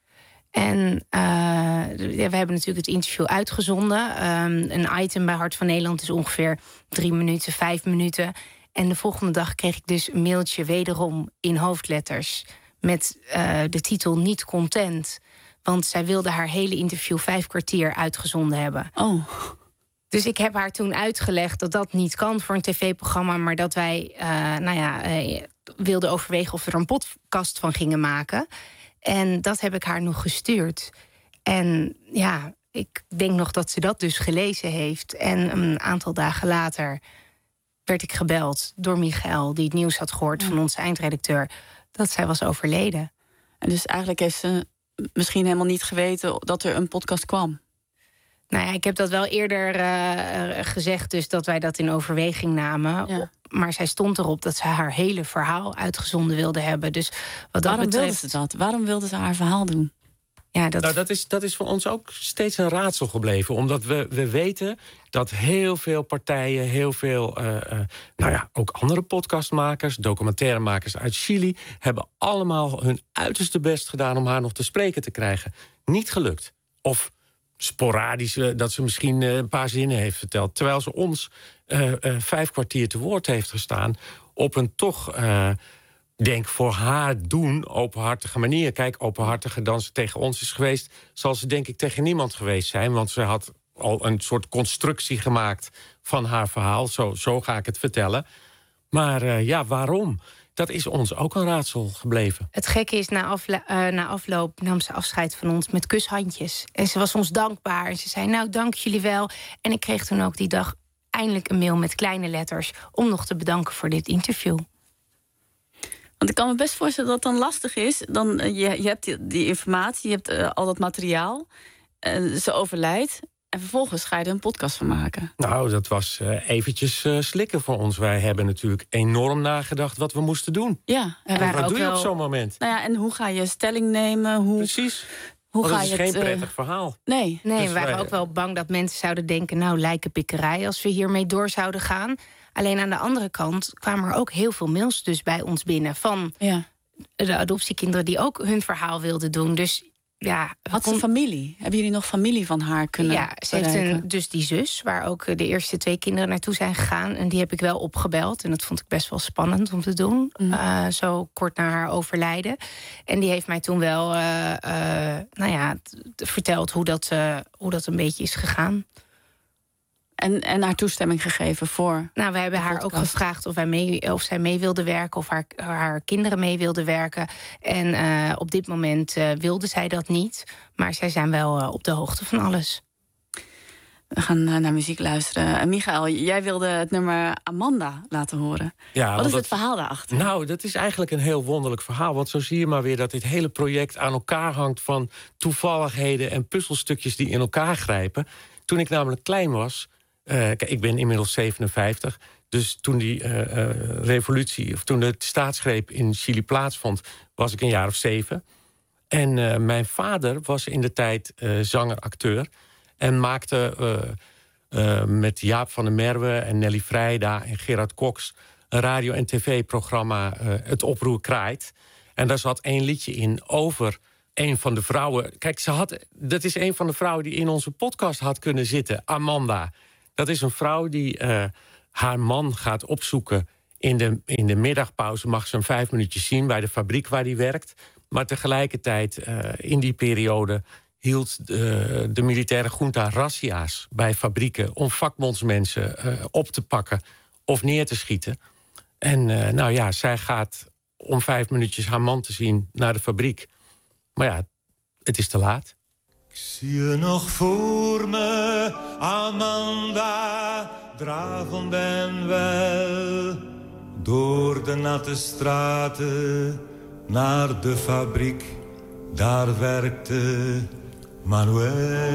En uh, ja, we hebben natuurlijk het interview uitgezonden. Um, een item bij Hart van Nederland is ongeveer drie minuten, vijf minuten. En de volgende dag kreeg ik dus een mailtje wederom in hoofdletters... met uh, de titel Niet Content. Want zij wilde haar hele interview vijf kwartier uitgezonden hebben. Oh. Dus ik heb haar toen uitgelegd dat dat niet kan voor een tv-programma... maar dat wij uh, nou ja, uh, wilden overwegen of we er een podcast van gingen maken. En dat heb ik haar nog gestuurd. En ja, ik denk nog dat ze dat dus gelezen heeft. En een aantal dagen later werd ik gebeld door Michael... die het nieuws had gehoord van onze eindredacteur... dat zij was overleden. En dus eigenlijk heeft ze misschien helemaal niet geweten... dat er een podcast kwam. Nou ja, ik heb dat wel eerder uh, gezegd, dus dat wij dat in overweging namen. Ja. Maar zij stond erop dat ze haar hele verhaal uitgezonden wilde hebben. Dus wat dat Waarom betreft... wilde ze dat? Waarom wilde ze haar verhaal doen? Ja, dat... Nou, dat is, dat is voor ons ook steeds een raadsel gebleven. Omdat we, we weten dat heel veel partijen, heel veel... Uh, uh, nou ja, ook andere podcastmakers, documentairemakers uit Chili... hebben allemaal hun uiterste best gedaan om haar nog te spreken te krijgen. Niet gelukt. Of sporadisch, uh, dat ze misschien uh, een paar zinnen heeft verteld. Terwijl ze ons uh, uh, vijf kwartier te woord heeft gestaan... op een toch... Uh, denk voor haar doen, openhartige manier. Kijk, openhartiger dan ze tegen ons is geweest... zal ze denk ik tegen niemand geweest zijn. Want ze had al een soort constructie gemaakt van haar verhaal. Zo, zo ga ik het vertellen. Maar uh, ja, waarom? Dat is ons ook een raadsel gebleven. Het gekke is, na, afla- uh, na afloop nam ze afscheid van ons met kushandjes. En ze was ons dankbaar. En ze zei, nou, dank jullie wel. En ik kreeg toen ook die dag eindelijk een mail met kleine letters... om nog te bedanken voor dit interview. Want ik kan me best voorstellen dat het dan lastig is. Dan, uh, je, je hebt die, die informatie, je hebt uh, al dat materiaal. Uh, ze overlijdt. En vervolgens ga je er een podcast van maken. Nou, dat was uh, eventjes uh, slikken voor ons. Wij hebben natuurlijk enorm nagedacht wat we moesten doen. Ja, en, en wat doe je wel... op zo'n moment? Nou ja, en hoe ga je stelling nemen? Hoe... Precies. Hoe Want ga het is je geen het, prettig uh... verhaal. Nee. Nee, dus we waren wij... ook wel bang dat mensen zouden denken... nou, lijkenpikkerij als we hiermee door zouden gaan. Alleen aan de andere kant kwamen er ook heel veel mails dus bij ons binnen... van ja. de adoptiekinderen die ook hun verhaal wilden doen. Dus ja... Had ze familie? Hebben jullie nog familie van haar kunnen Ja, ze heeft een, dus die zus, waar ook de eerste twee kinderen naartoe zijn gegaan. En die heb ik wel opgebeld. En dat vond ik best wel spannend om te doen. Mm. Uh, zo kort na haar overlijden. En die heeft mij toen wel uh, uh, nou ja, t- t- verteld hoe dat, uh, hoe dat een beetje is gegaan. En, en haar toestemming gegeven voor... Nou, we hebben haar ook gevraagd of, wij mee, of zij mee wilde werken... of haar, haar kinderen mee wilden werken. En uh, op dit moment uh, wilde zij dat niet. Maar zij zijn wel uh, op de hoogte van alles. We gaan uh, naar muziek luisteren. Uh, Michael, jij wilde het nummer Amanda laten horen. Ja, Wat is dat, het verhaal daarachter? Nou, dat is eigenlijk een heel wonderlijk verhaal. Want zo zie je maar weer dat dit hele project aan elkaar hangt... van toevalligheden en puzzelstukjes die in elkaar grijpen. Toen ik namelijk klein was... Uh, kijk, ik ben inmiddels zevenenvijftig. Dus toen die uh, uh, revolutie, of toen de staatsgreep in Chili plaatsvond... was ik een jaar of zeven. En uh, mijn vader was in de tijd uh, zanger-acteur... en maakte uh, uh, met Jaap van der Merwe en Nelly Vrijda en Gerard Cox... een radio- en tv-programma uh, Het Oproer Kraait. En daar zat één liedje in over... een van de vrouwen... Kijk, ze had, dat is een van de vrouwen die in onze podcast had kunnen zitten. Amanda. Dat is een vrouw die uh, haar man gaat opzoeken... In de, in de middagpauze mag ze hem vijf minuutjes zien... bij de fabriek waar hij werkt. Maar tegelijkertijd, uh, in die periode... hield de, de militaire junta razzia's bij fabrieken... om vakbondsmensen uh, op te pakken of neer te schieten. En uh, nou ja, zij gaat om vijf minuutjes haar man te zien naar de fabriek... Maar ja, het is te laat. Ik zie je nog voor me, Amanda, dravend en wel. Door de natte straten, naar de fabriek, daar werkte Manuel.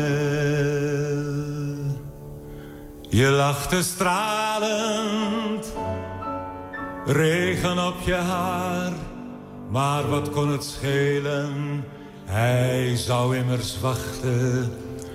Je lachte stralend, regen op je haar... Maar wat kon het schelen? Hij zou immers wachten.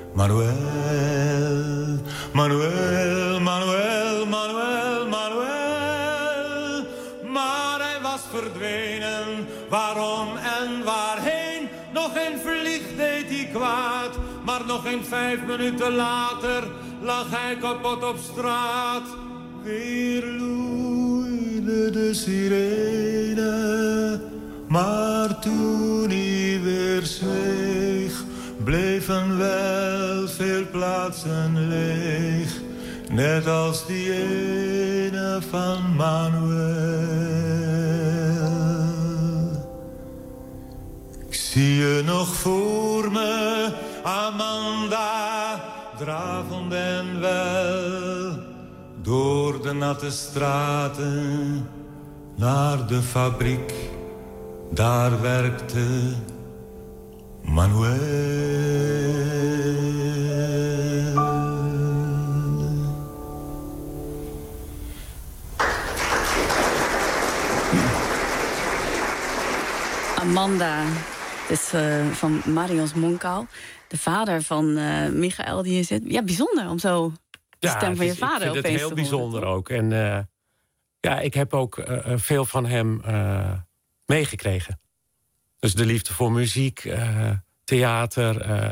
Manuel, Manuel, Manuel, Manuel, Manuel. Maar hij was verdwenen. Waarom en waarheen? Nog geen vlieg deed hij kwaad. Maar nog geen vijf minuten later lag hij kapot op straat. Weer loeide de sirene. Maar toen hij weer zweeg, bleven wel veel plaatsen leeg. Net als die ene van Manuel. Ik zie je nog voor me, Amanda, dravend en wel, door de natte straten naar de fabriek. Daar werkte Manuel. Amanda, het is uh, van Marius Monkau, de vader van uh, Michael die hier zit. Ja, bijzonder om zo de ja, stem van je is, vader opeens te opeens heel te bijzonder horen, ook. En uh, ja, ik heb ook uh, veel van hem uh, meegekregen. Dus de liefde voor muziek, uh, theater, uh,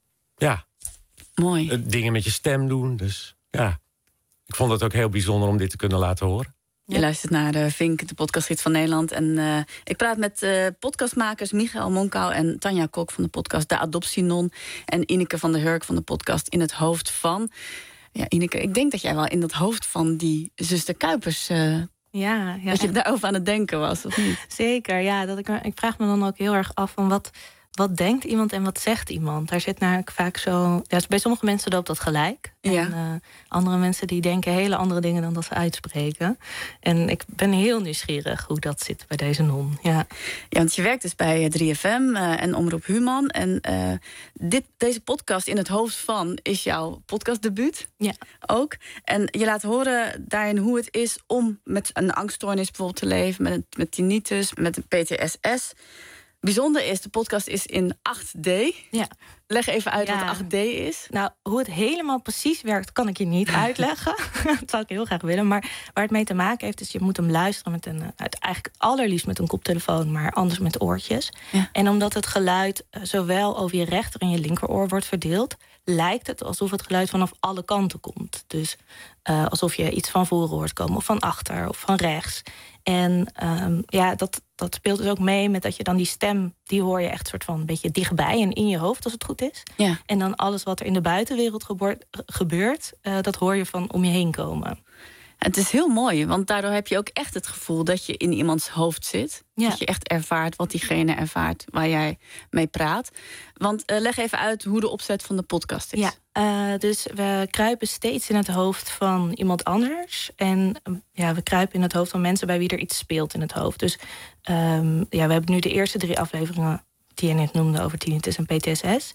ja. Mooi. Uh, dingen met je stem doen, dus ja. Ik vond het ook heel bijzonder om dit te kunnen laten horen. Je luistert naar de Vink, de podcastgids van Nederland. En uh, ik praat met uh, podcastmakers Michael Monkau en Tanja Kok van de podcast De Adoptienon. En Ineke van der Hurk van de podcast In het Hoofd van. Ja, Ineke, ik denk dat jij wel in dat hoofd van die zuster Kuipers... Uh, ja, ja, dat je daarover aan het denken was, of niet? Zeker, ja. Dat ik, ik vraag me dan ook heel erg af van wat... Wat denkt iemand en wat zegt iemand? Daar zit namelijk vaak zo... Ja, bij sommige mensen loopt dat gelijk. Ja. En uh, andere mensen die denken hele andere dingen dan dat ze uitspreken. En ik ben heel nieuwsgierig hoe dat zit bij deze non. Ja, ja want je werkt dus bij drie F M uh, en Omroep Human. En uh, dit, deze podcast In het Hoofd van is jouw podcastdebuut. Ja. Ook. En je laat horen daarin hoe het is om met een angststoornis bijvoorbeeld te leven. Met, met tinnitus, met een P T S S. Bijzonder is, de podcast is in acht D. Ja. Leg even uit ja. wat acht D is. Nou, hoe het helemaal precies werkt, kan ik je niet uitleggen. Dat zou ik heel graag willen. Maar waar het mee te maken heeft, is je moet hem luisteren met een... eigenlijk allerliefst met een koptelefoon, maar anders met oortjes. Ja. En omdat het geluid zowel over je rechter en je linkeroor wordt verdeeld, lijkt het alsof het geluid vanaf alle kanten komt. Dus uh, alsof je iets van voren hoort komen, of van achter, of van rechts. En um, ja, dat, dat speelt dus ook mee met dat je dan die stem... die hoor je echt soort van een beetje dichtbij en in je hoofd, als het goed is. Ja. En dan alles wat er in de buitenwereld gebeurt, gebeurt uh, dat hoor je van om je heen komen. Het is heel mooi, want daardoor heb je ook echt het gevoel... dat je in iemands hoofd zit. Ja. Dat je echt ervaart wat diegene ervaart waar jij mee praat. Want uh, leg even uit hoe de opzet van de podcast is. Ja, uh, dus we kruipen steeds in het hoofd van iemand anders. En uh, ja, we kruipen in het hoofd van mensen bij wie er iets speelt in het hoofd. Dus um, ja, we hebben nu de eerste drie afleveringen... die je net noemde over tinnitus en P T S S.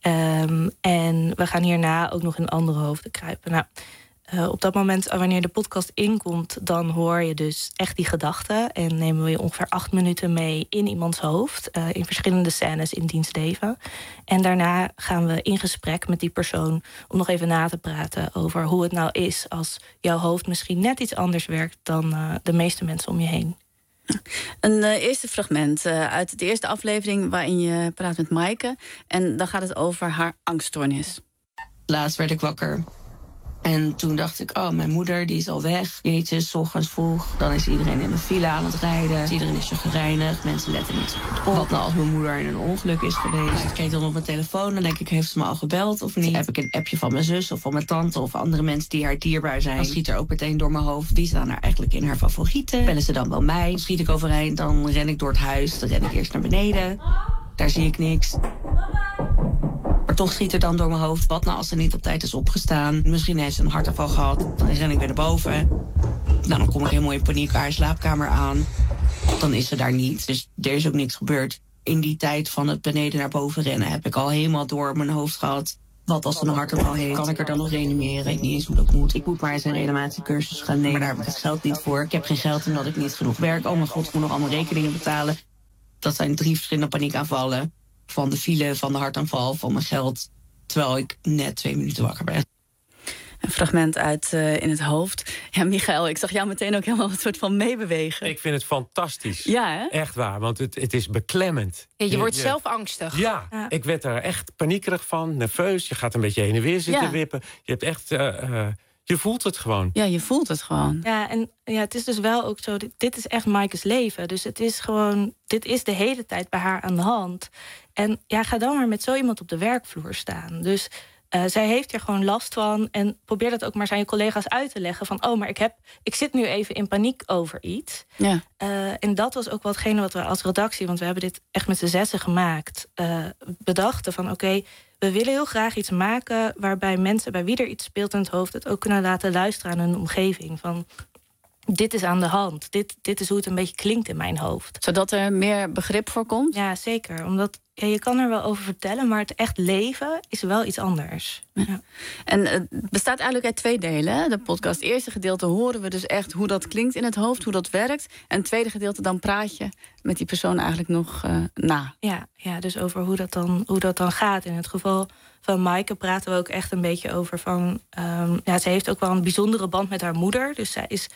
Um, en we gaan hierna ook nog in andere hoofden kruipen. Nou... Uh, op dat moment, wanneer de podcast inkomt, dan hoor je dus echt die gedachten. En nemen we je ongeveer acht minuten mee in iemands hoofd. Uh, in verschillende scènes in diens leven. En daarna gaan we in gesprek met die persoon om nog even na te praten over hoe het nou is als jouw hoofd misschien net iets anders werkt dan uh, de meeste mensen om je heen. Een uh, eerste fragment uh, uit de eerste aflevering waarin je praat met Maaike. En dan gaat het over haar angststoornis. Laatst werd ik wakker. En toen dacht ik, oh, mijn moeder die is al weg. Jeetje, 's ochtends vroeg. Dan is iedereen in de file aan het rijden. Iedereen is zo gereinigd. Mensen letten niet zo goed op. Wat nou als mijn moeder in een ongeluk is geweest? Ik kijk dan op mijn telefoon. Dan denk ik, heeft ze me al gebeld of niet? Heb ik een appje van mijn zus of van mijn tante of andere mensen die haar dierbaar zijn? Dan schiet er ook meteen door mijn hoofd. Die staan er eigenlijk in haar favorieten. Bellen ze dan wel mij? Dan schiet ik overeind. Dan ren ik door het huis. Dan ren ik eerst naar beneden. Daar zie ik niks. Maar toch schiet er dan door mijn hoofd, wat nou als ze niet op tijd is opgestaan? Misschien heeft ze een hartaanval gehad. Dan ren ik weer naar boven. Nou, dan kom ik helemaal in paniek haar slaapkamer aan. Dan is ze daar niet. Dus er is ook niks gebeurd. In die tijd van het beneden naar boven rennen heb ik al helemaal door mijn hoofd gehad. Wat als ze een hartaanval heeft? Kan ik er dan nog reanimeren? Ik weet niet eens hoe dat moet. Ik moet maar eens een reanimatiecursus gaan nemen. Maar daar heb ik het geld niet voor. Ik heb geen geld omdat ik niet genoeg werk. Oh mijn god, ik moet nog allemaal rekeningen betalen. Dat zijn drie verschillende paniekaanvallen. Van de file, van de hartaanval, van mijn geld. Terwijl ik net twee minuten wakker ben. Een fragment uit uh, In het Hoofd. Ja, Michael, ik zag jou meteen ook helemaal een soort van meebewegen. Ik vind het fantastisch. Ja, hè? Echt waar, want het, het is beklemmend. Ja, je wordt je, zelf angstig. Ja, ja, ik werd er echt paniekerig van, nerveus. Je gaat een beetje heen en weer zitten ja. wippen. Je hebt echt... Uh, uh, Je voelt het gewoon. Ja, je voelt het gewoon. Ja, en ja, het is dus wel ook zo, dit, dit is echt Maaike's leven. Dus het is gewoon, dit is de hele tijd bij haar aan de hand. En ja, ga dan maar met zo iemand op de werkvloer staan. Dus uh, zij heeft er gewoon last van. En probeer dat ook maar aan je collega's uit te leggen. Van, oh, maar ik, heb, ik zit nu even in paniek over iets. Ja. Uh, en dat was ook watgene wat we als redactie, want we hebben dit echt met z'n zessen gemaakt, uh, bedachten van, oké, okay, we willen heel graag iets maken waarbij mensen bij wie er iets speelt in het hoofd het ook kunnen laten luisteren aan hun omgeving. Van, dit is aan de hand. Dit, dit is hoe het een beetje klinkt in mijn hoofd. Zodat er meer begrip voor komt? Ja, zeker. Omdat ja, je kan er wel over vertellen, maar het echt leven is wel iets anders. Ja. Ja. En het bestaat eigenlijk uit twee delen, hè? De podcast. Het eerste gedeelte horen we dus echt hoe dat klinkt in het hoofd, hoe dat werkt. En het tweede gedeelte, dan praat je met die persoon eigenlijk nog uh, na. Ja, ja, dus over hoe dat, dan, hoe dat dan gaat. In het geval van Maaike praten we ook echt een beetje over van, Um, ja, ze heeft ook wel een bijzondere band met haar moeder. Dus zij is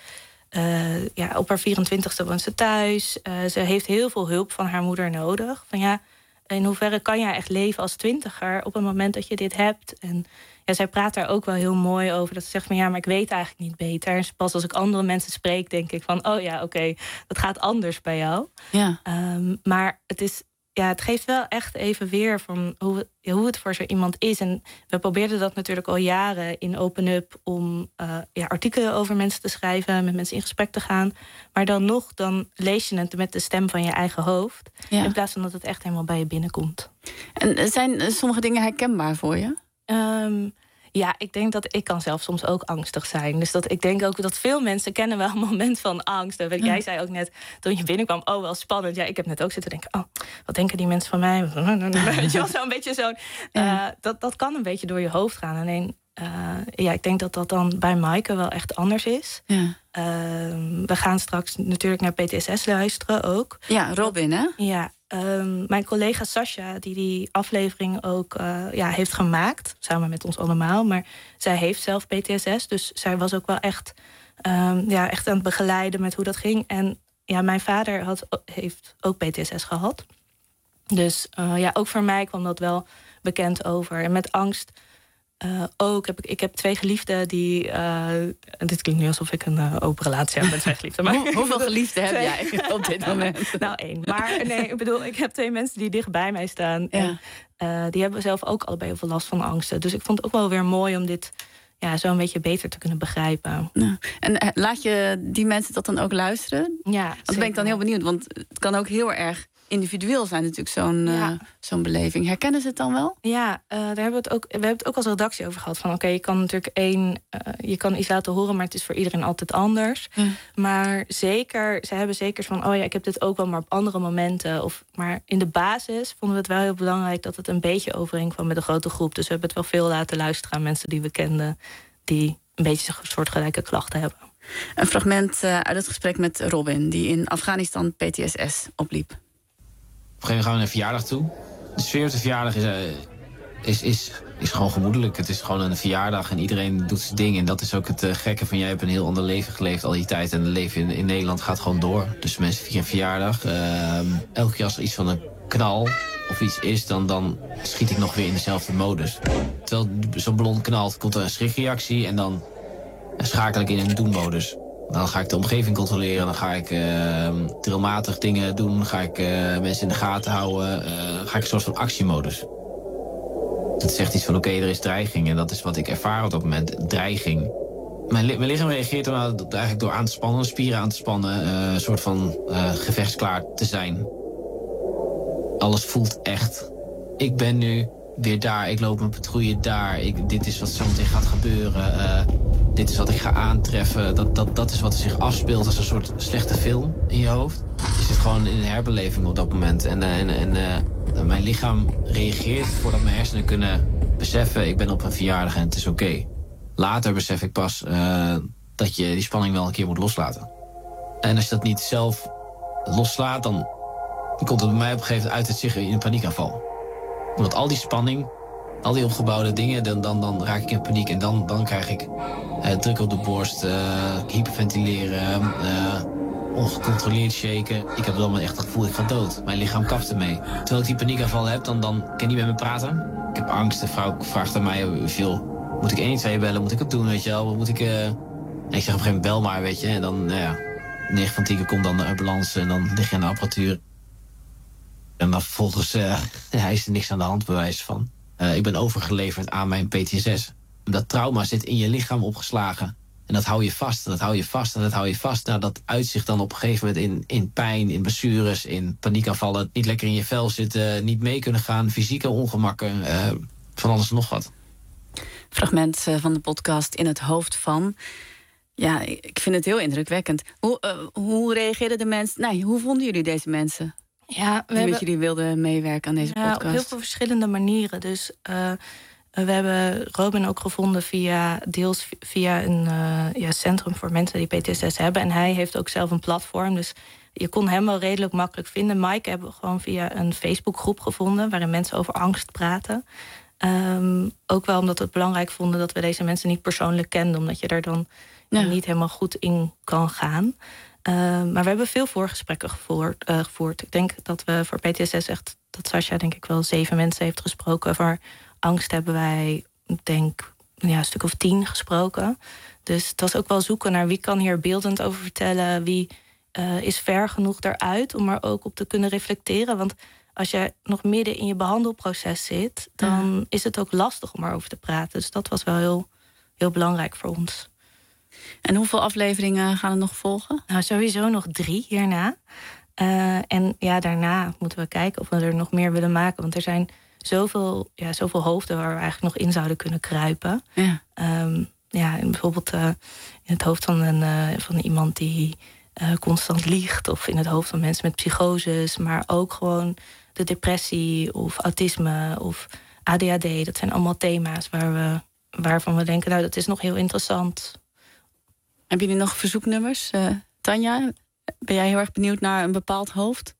Uh, ja, op haar vierentwintigste woont ze thuis. Uh, ze heeft heel veel hulp van haar moeder nodig. Van ja, in hoeverre kan jij echt leven als twintiger op het moment dat je dit hebt? En ja, zij praat daar ook wel heel mooi over. Dat ze zegt van ja, maar ik weet eigenlijk niet beter. En pas als ik andere mensen spreek, denk ik van oh ja, oké, okay, dat gaat anders bij jou. Ja. Um, maar het is, ja, het geeft wel echt even weer van hoe, hoe het voor zo iemand is. En we probeerden dat natuurlijk al jaren in Open Up om uh, ja, artikelen over mensen te schrijven, met mensen in gesprek te gaan. Maar dan nog, dan lees je het met de stem van je eigen hoofd. Ja. In plaats van dat het echt helemaal bij je binnenkomt. En zijn sommige dingen herkenbaar voor je? Um, Ja, ik denk dat ik kan zelf soms ook angstig zijn. Dus dat ik denk ook dat veel mensen kennen wel een moment van angst. En jij zei ook net, toen je binnenkwam, oh, wel spannend. Ja, ik heb net ook zitten denken, oh, wat denken die mensen van mij? Weet je wel, zo'n beetje zo'n... Uh, dat, dat kan een beetje door je hoofd gaan. Alleen, uh, ja, ik denk dat dat dan bij Maaike wel echt anders is. Ja. Uh, we gaan straks natuurlijk naar P T S S luisteren ook. Ja, Robin, hè? Ja. Um, mijn collega Sascha, die die aflevering ook uh, ja, heeft gemaakt, samen met ons allemaal, maar zij heeft zelf P T S S, dus zij was ook wel echt, um, ja, echt aan het begeleiden met hoe dat ging. En ja, mijn vader had, heeft ook P T S S gehad. Dus uh, ja, ook voor mij kwam dat wel bekend over. En met angst Uh, ook heb ik, ik heb twee geliefden die. Uh, dit klinkt nu alsof ik een uh, open relatie heb met twee geliefden. Maar Hoe, hoeveel geliefden heb jij op dit moment? Nou, één. Maar nee, ik bedoel, ik heb twee mensen die dicht bij mij staan. Ja. En uh, die hebben zelf ook allebei heel veel last van angsten. Dus ik vond het ook wel weer mooi om dit ja, zo een beetje beter te kunnen begrijpen. Ja. En uh, laat je die mensen dat dan ook luisteren? Ja. Want dan ben ik dan heel benieuwd, want het kan ook heel erg individueel zijn natuurlijk zo'n ja. uh, zo'n beleving. Herkennen ze het dan wel? Ja, uh, daar hebben we, het ook, we hebben het ook als redactie over gehad. Van oké, okay, je kan natuurlijk één, uh, je kan iets laten horen, maar het is voor iedereen altijd anders. Ja. Maar zeker, ze hebben zeker van, oh ja, ik heb dit ook wel, maar op andere momenten. Of, maar in de basis vonden we het wel heel belangrijk dat het een beetje overeenkwam met een grote groep. Dus we hebben het wel veel laten luisteren aan mensen die we kenden, die een beetje soortgelijke klachten hebben. Een fragment uh, uit het gesprek met Robin, die in Afghanistan P T S S opliep. Op een gegeven moment gaan we naar een verjaardag toe. De sfeer op de verjaardag is, uh, is, is, is gewoon gemoedelijk. Het is gewoon een verjaardag en iedereen doet zijn ding. En dat is ook het uh, gekke van, jij hebt een heel ander leven geleefd al die tijd. En het leven in, in Nederland gaat gewoon door. Dus mensen vieren een verjaardag. Uh, elke keer als er iets van een knal of iets is, dan, dan schiet ik nog weer in dezelfde modus. Terwijl zo'n ballon knalt, komt er een schrikreactie en dan schakel ik in een doen-modus. Dan ga ik de omgeving controleren, dan ga ik uh, drillmatig dingen doen, ga ik uh, mensen in de gaten houden, uh, ga ik een soort van actiemodus. Het zegt iets van oké, okay, er is dreiging en dat is wat ik ervaar op dat moment, dreiging. Mijn, li- mijn lichaam reageert dan eigenlijk door aan te spannen, spieren aan te spannen, uh, een soort van uh, gevechtsklaar te zijn. Alles voelt echt. Ik ben nu weer daar, ik loop mijn patrouille daar, ik, dit is wat zo meteen gaat gebeuren. Uh, Dit is wat ik ga aantreffen. Dat, dat, dat is wat er zich afspeelt als een soort slechte film in je hoofd. Je zit gewoon in een herbeleving op dat moment. En, en, en uh, mijn lichaam reageert voordat mijn hersenen kunnen beseffen, ik ben op een verjaardag en het is oké. Okay. Later besef ik pas uh, dat je die spanning wel een keer moet loslaten. En als je dat niet zelf loslaat, dan komt het bij mij op een gegeven moment uit het zich in een paniekaanval. Omdat al die spanning, al die opgebouwde dingen, dan, dan, dan raak ik in paniek. En dan, dan krijg ik uh, druk op de borst, uh, hyperventileren, uh, ongecontroleerd shaken. Ik heb dan echt het gevoel, ik ga dood. Mijn lichaam kapt ermee. Terwijl ik die paniekaanval heb, dan, dan kan je niet met me praten. Ik heb angst, de vrouw vraagt aan mij veel. moet ik één twee bellen? Moet ik het doen, weet je wel? Wat moet ik... Uh... En ik zeg op een gegeven moment, bel maar, weet je. En dan, nou ja, negen van tien keer komt dan de ambulance en dan lig je aan de apparatuur. En dan vervolgens, uh, ja, is er niks aan de hand, bewijs van. Uh, ik ben overgeleverd aan mijn P T S S. Dat trauma zit in je lichaam opgeslagen. En dat hou je vast, en dat hou je vast, en dat hou je vast. Nou, dat uitzicht dan op een gegeven moment in, in pijn, in blessures, in paniekaanvallen. Niet lekker in je vel zitten, niet mee kunnen gaan, fysieke ongemakken, uh, van alles en nog wat. Fragment van de podcast In het hoofd van. Ja, ik vind het heel indrukwekkend. Hoe, uh, hoe reageerden de mensen? Nou, hoe vonden jullie deze mensen? Ja, we die hebben... met jullie wilden meewerken aan deze ja, podcast? Op heel veel verschillende manieren. Dus uh, we hebben Robin ook gevonden via deels via een uh, ja, centrum voor mensen die P T S S hebben. En hij heeft ook zelf een platform. Dus je kon hem wel redelijk makkelijk vinden. Mike hebben we gewoon via een Facebookgroep gevonden waarin mensen over angst praten. Um, ook wel omdat we het belangrijk vonden dat we deze mensen niet persoonlijk kenden, omdat je daar dan ja. niet helemaal goed in kan gaan. Uh, maar we hebben veel voorgesprekken gevoerd, uh, gevoerd. Ik denk dat we voor P T S S echt, dat Sascha denk ik wel zeven mensen heeft gesproken. Voor angst hebben wij, denk ja, een stuk of tien gesproken. Dus het was ook wel zoeken naar wie kan hier beeldend over vertellen, wie uh, is ver genoeg daaruit om er ook op te kunnen reflecteren. Want als je nog midden in je behandelproces zit, dan ja. is het ook lastig om erover te praten. Dus dat was wel heel, heel belangrijk voor ons. En hoeveel afleveringen gaan er nog volgen? Nou, sowieso nog drie hierna. Uh, en ja, daarna moeten we kijken of we er nog meer willen maken. Want er zijn zoveel, ja, zoveel hoofden waar we eigenlijk nog in zouden kunnen kruipen. Ja, um, ja en bijvoorbeeld uh, in het hoofd van, een, uh, van iemand die uh, constant liegt. Of in het hoofd van mensen met psychoses. Maar ook gewoon de depressie of autisme of A D H D. Dat zijn allemaal thema's waar we, waarvan we denken, nou, dat is nog heel interessant. Hebben jullie nog verzoeknummers? Uh, Tanja, ben jij heel erg benieuwd naar een bepaald hoofd?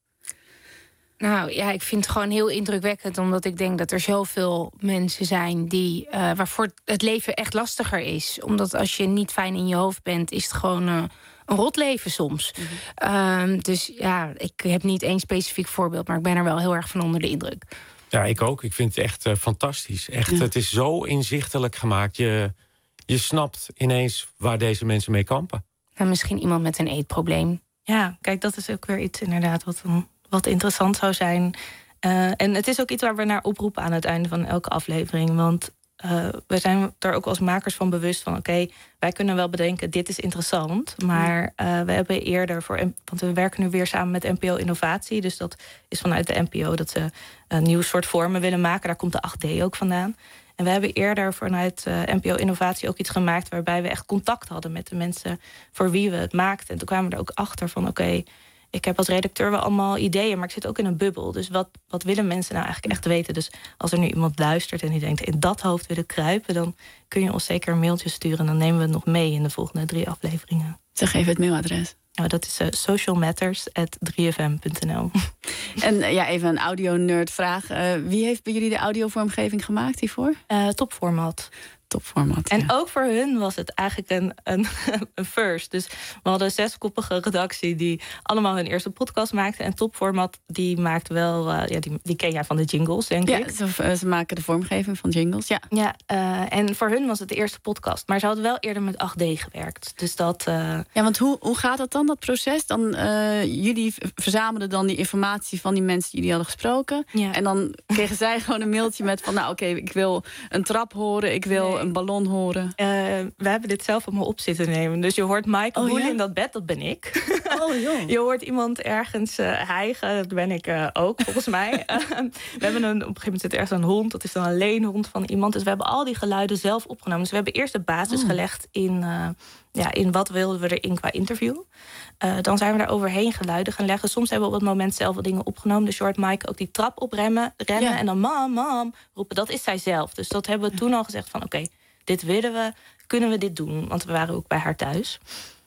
Nou ja, ik vind het gewoon heel indrukwekkend, omdat ik denk dat er zoveel mensen zijn die, uh, waarvoor het leven echt lastiger is. Omdat als je niet fijn in je hoofd bent, is het gewoon uh, een rot leven soms. Mm-hmm. Uh, dus ja, ik heb niet één specifiek voorbeeld, maar ik ben er wel heel erg van onder de indruk. Ja, ik ook. Ik vind het echt uh, fantastisch. Echt, ja. Het is zo inzichtelijk gemaakt. Je, je snapt ineens waar deze mensen mee kampen. En misschien iemand met een eetprobleem. Ja, kijk, dat is ook weer iets inderdaad wat, een, wat interessant zou zijn. Uh, en het is ook iets waar we naar oproepen aan het einde van elke aflevering. Want uh, we zijn er ook als makers van bewust van, oké, okay, wij kunnen wel bedenken, dit is interessant. Maar uh, we hebben eerder voor, want we werken nu weer samen met N P O Innovatie. Dus dat is vanuit de N P O dat ze een nieuw soort vormen willen maken. Daar komt de acht D ook vandaan. En we hebben eerder vanuit uh, N P O Innovatie ook iets gemaakt waarbij we echt contact hadden met de mensen voor wie we het maakten. En toen kwamen we er ook achter van, oké, okay, ik heb als redacteur wel allemaal ideeën, maar ik zit ook in een bubbel. Dus wat, wat willen mensen nou eigenlijk echt weten? Dus als er nu iemand luistert en die denkt, in dat hoofd willen kruipen, dan kun je ons zeker een mailtje sturen en dan nemen we het nog mee in de volgende drie afleveringen. Zeg even het mailadres. Nou, dat is uh, socialmatters at drie f m punt n l. En uh, ja, even een audio-nerd vraag. Uh, wie heeft bij jullie de audiovormgeving gemaakt hiervoor? Uh, topformat. Topformat, En ja. ook voor hun was het eigenlijk een, een, een first. Dus we hadden een zeskoppige redactie die allemaal hun eerste podcast maakte. En Topformat die maakt wel, uh, ja, die, die ken jij van de jingles, denk ja, ik. Ze, ze maken de vormgeving van jingles, ja. Ja, uh, en voor hun was het de eerste podcast. Maar ze hadden wel eerder met acht D gewerkt. Dus dat... Uh... Ja, want hoe, hoe gaat dat dan, dat proces? Dan, uh, jullie verzamelen dan die informatie van die mensen die jullie hadden gesproken. Ja. En dan kregen zij gewoon een mailtje met van, nou oké, okay, ik wil een trap horen, ik wil nee. een ballon horen. Uh, we hebben dit zelf allemaal op zitten nemen. Dus je hoort Michael oh, ja? in dat bed, dat ben ik. Oh, joh. Je hoort iemand ergens uh, hijgen, dat ben ik uh, ook, volgens mij. Uh, we hebben een, op een gegeven moment zit er ergens een hond, dat is dan een leenhond van iemand. Dus we hebben al die geluiden zelf opgenomen. Dus we hebben eerst de basis oh. gelegd in, uh, ja, in wat wilden we erin qua interview. Uh, dan zijn we daar overheen geluiden gaan leggen. Soms hebben we op het moment zelf wat dingen opgenomen. Dus je hoort Mike ook die trap opremmen, rennen ja. en dan mam, mam roepen. Dat is zij zelf. Dus dat hebben we ja. toen al gezegd van oké, okay, dit willen we, kunnen we dit doen? Want we waren ook bij haar thuis.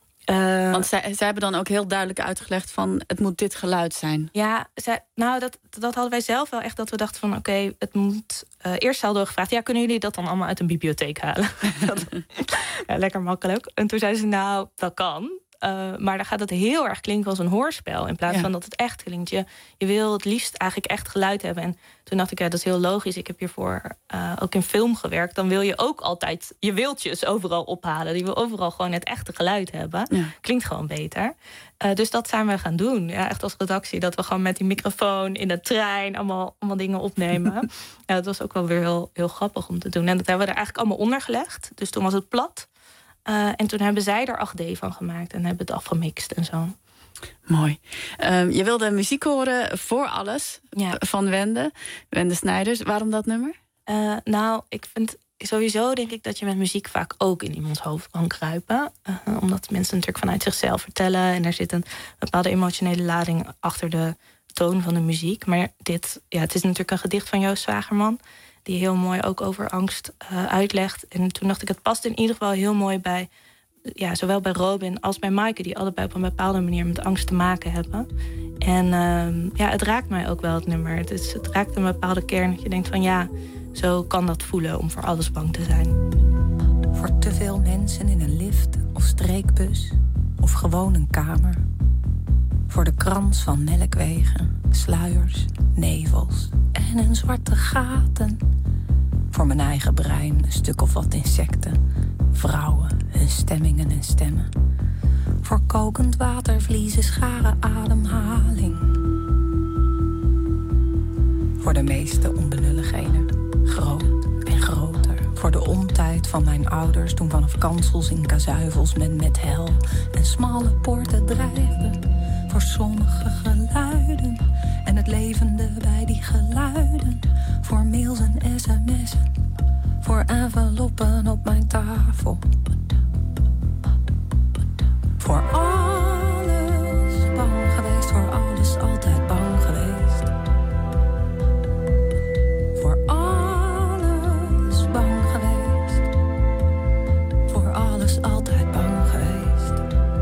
Uh, Want zij, zij hebben dan ook heel duidelijk uitgelegd van, het moet dit geluid zijn. Ja, zij, nou dat, dat hadden wij zelf wel echt, dat we dachten van oké, okay, het moet... Uh, eerst hadden we gevraagd, ja, kunnen jullie dat dan allemaal uit een bibliotheek halen? dat, ja, lekker makkelijk. En toen zeiden ze, nou, dat kan. Uh, maar dan gaat het heel erg klinken als een hoorspel. In plaats ja. van dat het echt klinkt. Je, je wil het liefst eigenlijk echt geluid hebben. En toen dacht ik, ja, dat is heel logisch. Ik heb hiervoor uh, ook in film gewerkt. Dan wil je ook altijd je wieltjes overal ophalen. Je wil overal gewoon het echte geluid hebben. Ja. Klinkt gewoon beter. Uh, dus dat zijn we gaan doen. Ja, echt als redactie. Dat we gewoon met die microfoon in de trein allemaal, allemaal dingen opnemen. Ja, dat was ook wel weer heel, heel grappig om te doen. En dat hebben we er eigenlijk allemaal onder gelegd. Dus toen was het plat. Uh, en toen hebben zij er acht D van gemaakt. En hebben het afgemixt en zo. Mooi. Uh, je wilde muziek horen voor alles. Ja. Van Wende. Wende Snijders. Waarom dat nummer? Uh, nou, ik vind... Sowieso denk ik dat je met muziek vaak ook in iemands hoofd kan kruipen. Uh, omdat mensen natuurlijk vanuit zichzelf vertellen. En er zit een bepaalde emotionele lading achter de toon van de muziek. Maar dit, ja, het is natuurlijk een gedicht van Joost Zwagerman. Die heel mooi ook over angst uh, uitlegt. En toen dacht ik, het past in ieder geval heel mooi bij... Ja, zowel bij Robin als bij Maaike. Die allebei op een bepaalde manier met angst te maken hebben. En uh, ja, het raakt mij ook wel, het nummer. Het, is, het raakt een bepaalde kern dat je denkt van ja... Zo kan dat voelen om voor alles bang te zijn. Voor te veel mensen in een lift of streekbus of gewoon een kamer. Voor de krans van melkwegen, sluiers, nevels en een zwarte gaten. Voor mijn eigen brein een stuk of wat insecten, vrouwen, hun stemmingen en stemmen. Voor kokend water, vliezen, scharen, ademhaling. Voor de meeste onbenulligheden. Groot en groter. Voor de ontijd van mijn ouders toen vanaf kansels in kazuivels men met hel en smalle poorten dreigde. Voor sommige geluiden en het levende bij die geluiden. Voor mails en sms'en. Voor enveloppen op mijn tafel. Voor alles bang geweest, voor alles altijd bang geweest. Voor alles bang geweest. Voor alles altijd bang geweest.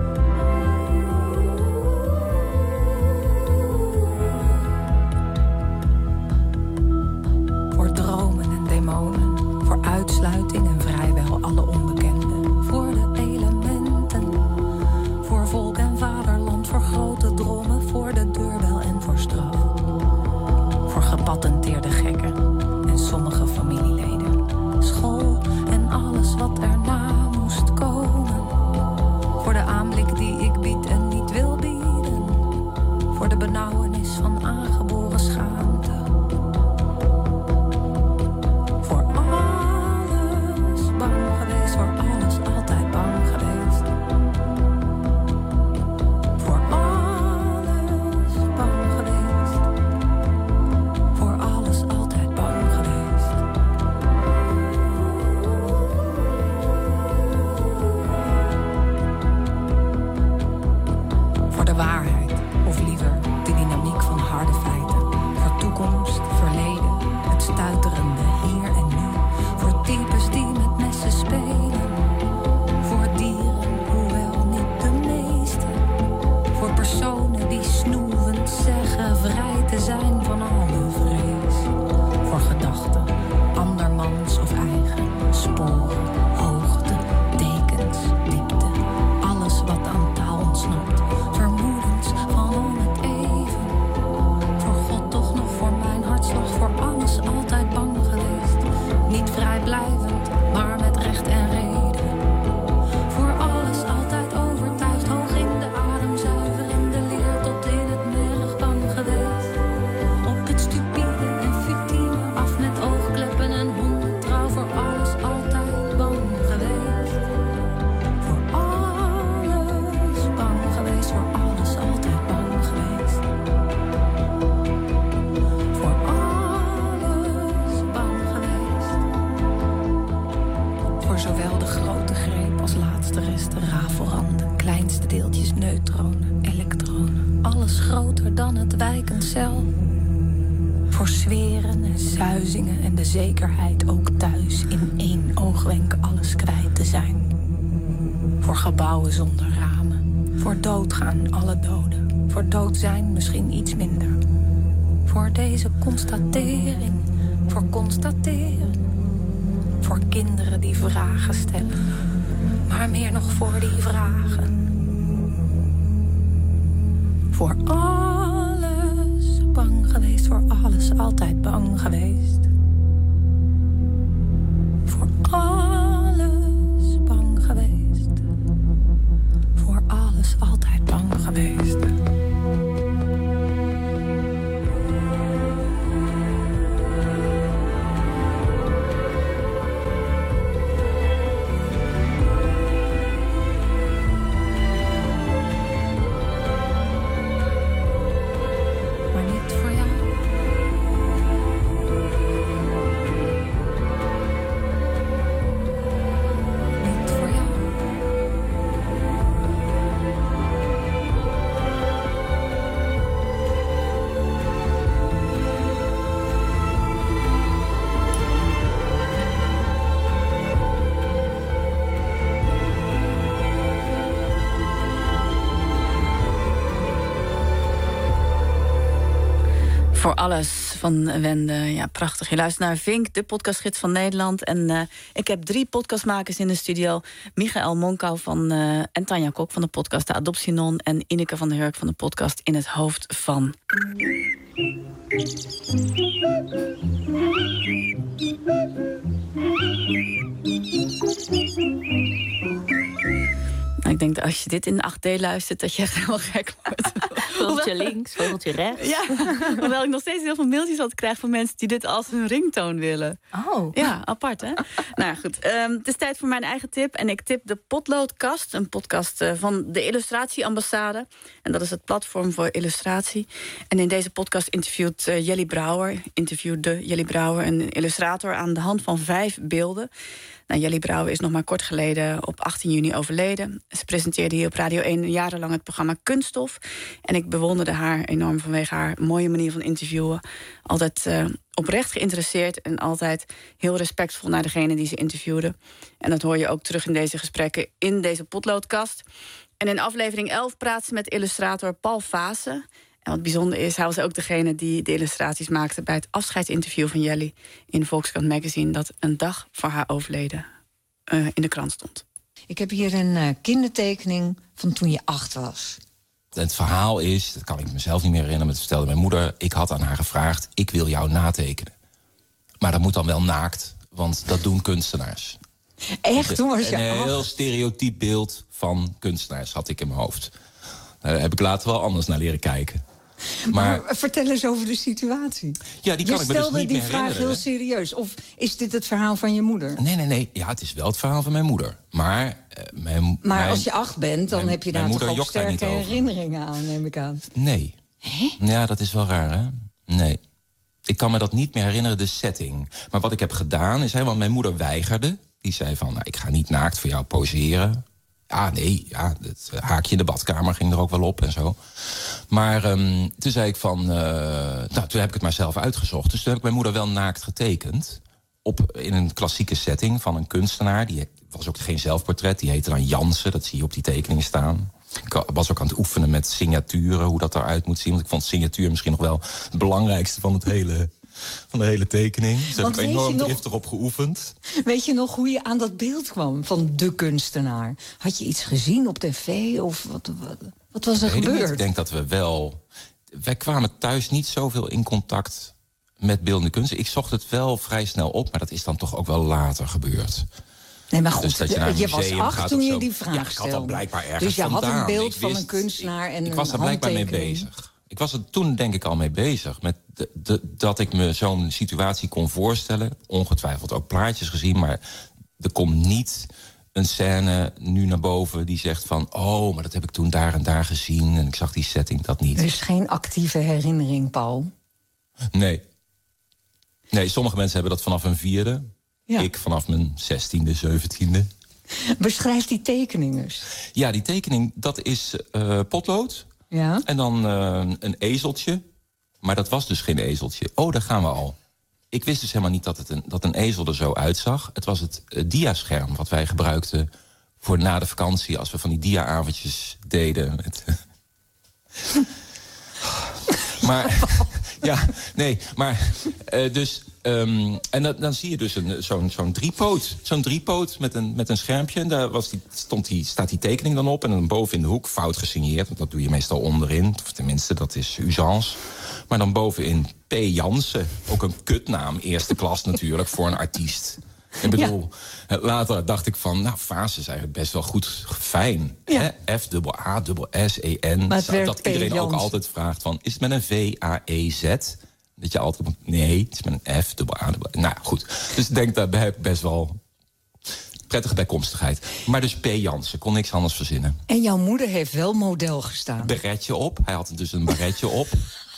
Voor dromen en demonen. Voor uitsluiting en vrijwel alle onbekenden. Voor de elementen. Voor volk en vaderland. Voor grote drommen. Voor de deurbel en voor straf. Voor gepatenteerde gekken. Sommige familieleden, school en alles wat erna moest komen. Voor de aanblik die ik bied en niet wil bieden. Voor de benauwenis van aangeboren schaamte. Voor alles bang geweest, voor alles altijd bang geweest. Voor alles bang geweest. Voor alles altijd bang geweest. Voor de waarheid, of liever de dynamiek van harde feiten. Voor toekomst, verleden, het stuiterende hier en nu. Voor types die met messen spelen. Voor dieren, hoewel niet de meeste. Voor personen die snoevend zeggen vrij te zijn van alle vrees. Voor gedachten, andermans of eigen, sporen, hoogte, tekens, diepte. Alles wat aan taal ontsnapt, vermoedens van om het even. Voor God toch nog voor mijn hartslag, voor alles altijd bang geweest. Niet vrijblijvend, maar met recht en reden. Voor alles altijd overtuigd, hoog in de adem, zuiver in de leer, tot in het merg bang geweest. Op het stupide en futiele, af met oogkleppen en hondentrouw, voor alles altijd bang geweest. Voor alles bang geweest, voor alles altijd bang geweest. Voor alles bang geweest. Voor zowel de grote greep als laatste resten, rafelranden, kleinste deeltjes, neutronen, elektronen. Alles groter dan het wijkend zelf. Voor sferen en zuizingen en de zekerheid ook thuis in één oogwenk alles kwijt te zijn. Voor gebouwen zonder ramen. Voor doodgaan alle doden. Voor dood zijn misschien iets minder. Voor deze constatering. Voor constateren. Voor kinderen die vragen stellen. Maar meer nog voor die vragen. Voor alles bang geweest, voor alles altijd bang geweest. Voor alles bang geweest. Voor alles altijd bang geweest. Voor alles van Wende. Ja, prachtig. Je luistert naar Vink, de podcastgids van Nederland. En uh, ik heb drie podcastmakers in de studio. Michael Monkau van, uh, en Tanja Kok van de podcast De Adoptienon. En Ineke van der Hurk van de podcast In het Hoofd van. Ik denk dat als je dit in acht D luistert, dat je echt helemaal gek wordt. Vogeltje links, vogeltje rechts. Ja, hoewel ik nog steeds heel veel mailtjes had krijgen van mensen die dit als hun ringtoon willen. Oh. Ja, apart hè? Nou ja, goed. Um, het is tijd voor mijn eigen tip. En ik tip de Potloodkast, een podcast uh, van de Illustratieambassade. En dat is het platform voor illustratie. En in deze podcast interviewt uh, Jelly Brouwer, interviewde Jelly Brouwer, een illustrator aan de hand van vijf beelden. Nou, Jelly Brouwer is nog maar kort geleden op achttien juni overleden. Ze presenteerde hier op Radio één jarenlang het programma Kunststof. En ik bewonderde haar enorm vanwege haar mooie manier van interviewen. Altijd uh, oprecht geïnteresseerd en altijd heel respectvol naar degene die ze interviewde. En dat hoor je ook terug in deze gesprekken in deze potloodkast. En in aflevering elf praat ze met illustrator Paul Vaassen. En wat bijzonder is, hij was ook degene die de illustraties maakte bij het afscheidsinterview van Jelly in Volkskrant Magazine, dat een dag voor haar overleden uh, in de krant stond. Ik heb hier een uh, kindertekening van toen je acht was. Het verhaal is, dat kan ik mezelf niet meer herinneren, maar het vertelde mijn moeder. Ik had aan haar gevraagd, ik wil jou natekenen. Maar dat moet dan wel naakt, want dat doen kunstenaars. Echt? Toen was je Een acht? heel stereotyp beeld van kunstenaars had ik in mijn hoofd. Daar heb ik later wel anders naar leren kijken. Maar, maar vertel eens over de situatie. Ja, die kan je ik me dus stelde niet die meer vraag herinneren. heel serieus. Of is dit het verhaal van je moeder? Nee, nee, nee. Ja, het is wel het verhaal van mijn moeder. Maar, uh, mijn, Maar mijn, als je acht bent, dan mijn, heb je mijn daar moeder toch ook jokt daar sterke niet over. herinneringen aan, neem ik aan. Nee. Hè? Ja, dat is wel raar, hè? Nee. Ik kan me dat niet meer herinneren, de setting. Maar wat ik heb gedaan is, hè, want mijn moeder weigerde. Die zei van, nou, ik ga niet naakt voor jou poseren. Ja, nee, ja, het haakje in de badkamer ging er ook wel op en zo. Maar um, toen zei ik van... Uh, nou, toen heb ik het maar zelf uitgezocht. Dus toen heb ik mijn moeder wel naakt getekend. Op, in een klassieke setting van een kunstenaar. Die was ook geen zelfportret, die heette dan Jansen. Dat zie je op die tekeningen staan. Ik was ook aan het oefenen met signaturen, hoe dat eruit moet zien. Want ik vond signatuur misschien nog wel het belangrijkste van het hele... van de hele tekening. Dus heb ik enorm nog, driftig op geoefend. Weet je nog hoe je aan dat beeld kwam van de kunstenaar? Had je iets gezien op tv of wat, wat, wat was er gebeurd? Ik denk dat we wel... Wij kwamen thuis niet zoveel in contact met beeldende kunst. Ik zocht het wel vrij snel op, maar dat is dan toch ook wel later gebeurd. Nee, maar goed, dus dat je, naar een je was acht toen je die vraag ja, ik had stelde. Dat blijkbaar ergens dus je vandaan. had een beeld ik van wist, een kunstenaar en ik een was daar blijkbaar mee handtekening. bezig. Ik was er toen denk ik al mee bezig. Met de, de, dat ik me zo'n situatie kon voorstellen. Ongetwijfeld ook plaatjes gezien. Maar er komt niet een scène nu naar boven die zegt van... oh, maar dat heb ik toen daar en daar gezien. En ik zag die setting, dat niet. Er is geen actieve herinnering, Paul. Nee. Nee, sommige mensen hebben dat vanaf hun vierde. Ja. Ik vanaf mijn zestiende, zeventiende. Beschrijf die tekening eens. Ja, die tekening, dat is uh, potlood... Ja. En dan uh, een ezeltje. Maar dat was dus geen ezeltje. Oh, daar gaan we al. Ik wist dus helemaal niet dat, het een, dat een ezel er zo uitzag. Het was het uh, diascherm wat wij gebruikten voor na de vakantie... als we van die dia-avondjes deden. Met, uh... maar Ja, nee, maar uh, dus... Um, en dan, dan zie je dus een, zo'n, zo'n driepoot. Zo'n driepoot met een, met een schermpje. En daar was die, stond die, staat die tekening dan op. En dan boven in de hoek, fout gesigneerd. Want dat doe je meestal onderin. Of tenminste, dat is usance. Maar dan bovenin P. Jansen. Ook een kutnaam, eerste klas natuurlijk, voor een artiest. Ik bedoel, ja. Later dacht ik van... nou, Vaas is eigenlijk best wel goed, fijn. Ja. F, dubbel A, dubbel S, E, N. Dat, dat iedereen Jansen. Ook altijd vraagt van... is het met een V, A, E, Z... Dat je altijd... Nee, het is met een F, dubbel A, dubbel... Nou, goed. Dus ik denk, daar heb ik best wel prettige bijkomstigheid. Maar dus P. Jansen, kon niks anders verzinnen. En jouw moeder heeft wel model gestaan. Beretje op. Hij had dus een beretje op.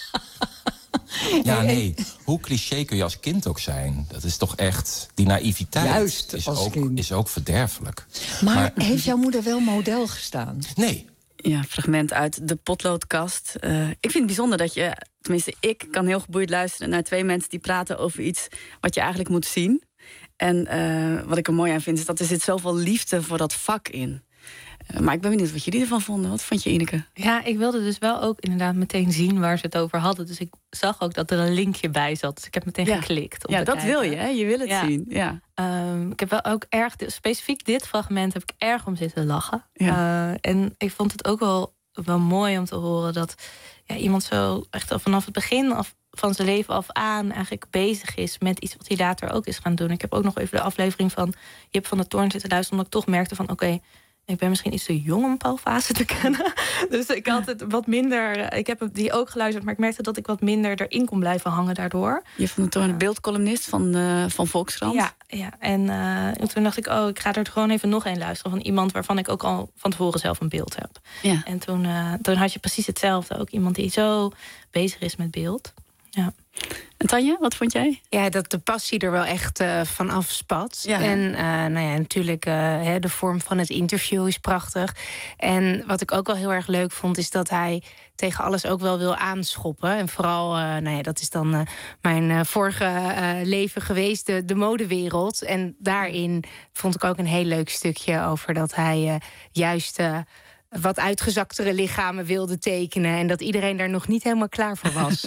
Ja, nee. Hoe cliché kun je als kind ook zijn? Dat is toch echt... Die naïviteit Juist, is, als ook, kind. is ook verderfelijk. Maar, maar heeft jouw moeder wel model gestaan? Nee. Ja, fragment uit de potloodkast. Uh, ik vind het bijzonder dat je... Tenminste, ik kan heel geboeid luisteren naar twee mensen die praten over iets wat je eigenlijk moet zien. En uh, wat ik er mooi aan vind, is dat er zit zoveel liefde voor dat vak in. Uh, maar ik ben benieuwd wat jullie ervan vonden. Wat vond je, Ineke? Ja, ik wilde dus wel ook inderdaad meteen zien waar ze het over hadden. Dus ik zag ook dat er een linkje bij zat. Dus ik heb meteen ja. geklikt. Ja, dat kijken. wil je, hè? Je wil het ja. zien. Ja. Um, ik heb wel ook erg, specifiek dit fragment heb ik erg om zitten lachen. Ja. Uh, en ik vond het ook wel, wel mooi om te horen dat ja, iemand zo echt al vanaf het begin af, van zijn leven af aan eigenlijk bezig is met iets wat hij later ook is gaan doen. Ik heb ook nog even de aflevering van Jip van der Toorn zitten luisteren, omdat ik toch merkte van oké, okay, ik ben misschien iets te jong om Paul Vaassen te kennen. Dus ik had het wat minder... Ik heb die ook geluisterd, maar ik merkte dat ik wat minder erin kon blijven hangen daardoor. Je vond het toch een beeldcolumnist van, uh, van Volkskrant? Ja, ja. En, uh, en toen dacht ik, oh, ik ga er gewoon even nog een luisteren van iemand waarvan ik ook al van tevoren zelf een beeld heb. Ja. En toen, uh, toen had je precies hetzelfde. Ook iemand die zo bezig is met beeld. Ja. En Tanja, wat vond jij? Ja, dat de passie er wel echt uh, van afspat. Ja. En uh, nou ja, natuurlijk uh, de vorm van het interview is prachtig. En wat ik ook wel heel erg leuk vond, is dat hij tegen alles ook wel wil aanschoppen. En vooral, uh, nou ja, dat is dan uh, mijn uh, vorige uh, leven geweest, de, de modewereld. En daarin vond ik ook een heel leuk stukje over dat hij uh, juist... Uh, wat uitgezaktere lichamen wilde tekenen. En dat iedereen daar nog niet helemaal klaar voor was.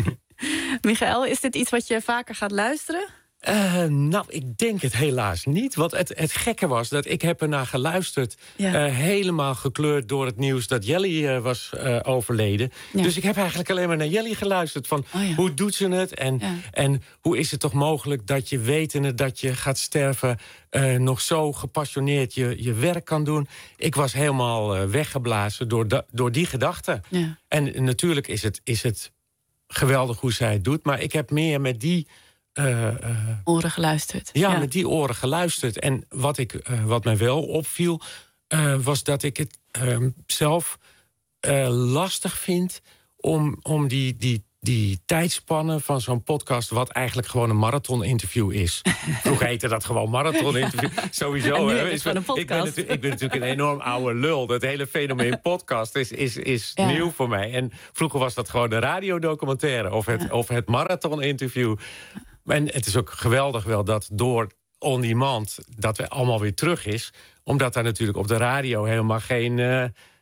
Michael, is dit iets wat je vaker gaat luisteren? Uh, nou, ik denk het helaas niet. Want het, het gekke was dat ik heb ernaar geluisterd... Ja. Uh, helemaal gekleurd door het nieuws dat Jelly uh, was uh, overleden. Ja. Dus ik heb eigenlijk alleen maar naar Jelly geluisterd. Van oh ja. hoe doet ze het? En, ja. en hoe is het toch mogelijk dat je wetende dat je gaat sterven... Uh, nog zo gepassioneerd je, je werk kan doen? Ik was helemaal uh, weggeblazen door, da, door die gedachte. Ja. En natuurlijk is het, is het geweldig hoe zij het doet. Maar ik heb meer met die... Uh, uh, oren geluisterd. Ja, ja, met die oren geluisterd. En wat, ik, uh, wat mij wel opviel, uh, was dat ik het uh, zelf uh, lastig vind... om, om die, die, die tijdspannen van zo'n podcast... wat eigenlijk gewoon een marathon-interview is. Vroeger heette dat gewoon marathon-interview. Sowieso. Hè. Is een ik, ben ik ben natuurlijk een enorm oude lul. Dat hele fenomeen podcast is, is, is ja. nieuw voor mij. En vroeger was dat gewoon de radiodocumentaire... of het, ja. of het marathon-interview... En het is ook geweldig wel dat door On Demand... dat we allemaal weer terug is. Omdat daar natuurlijk op de radio helemaal geen... Uh,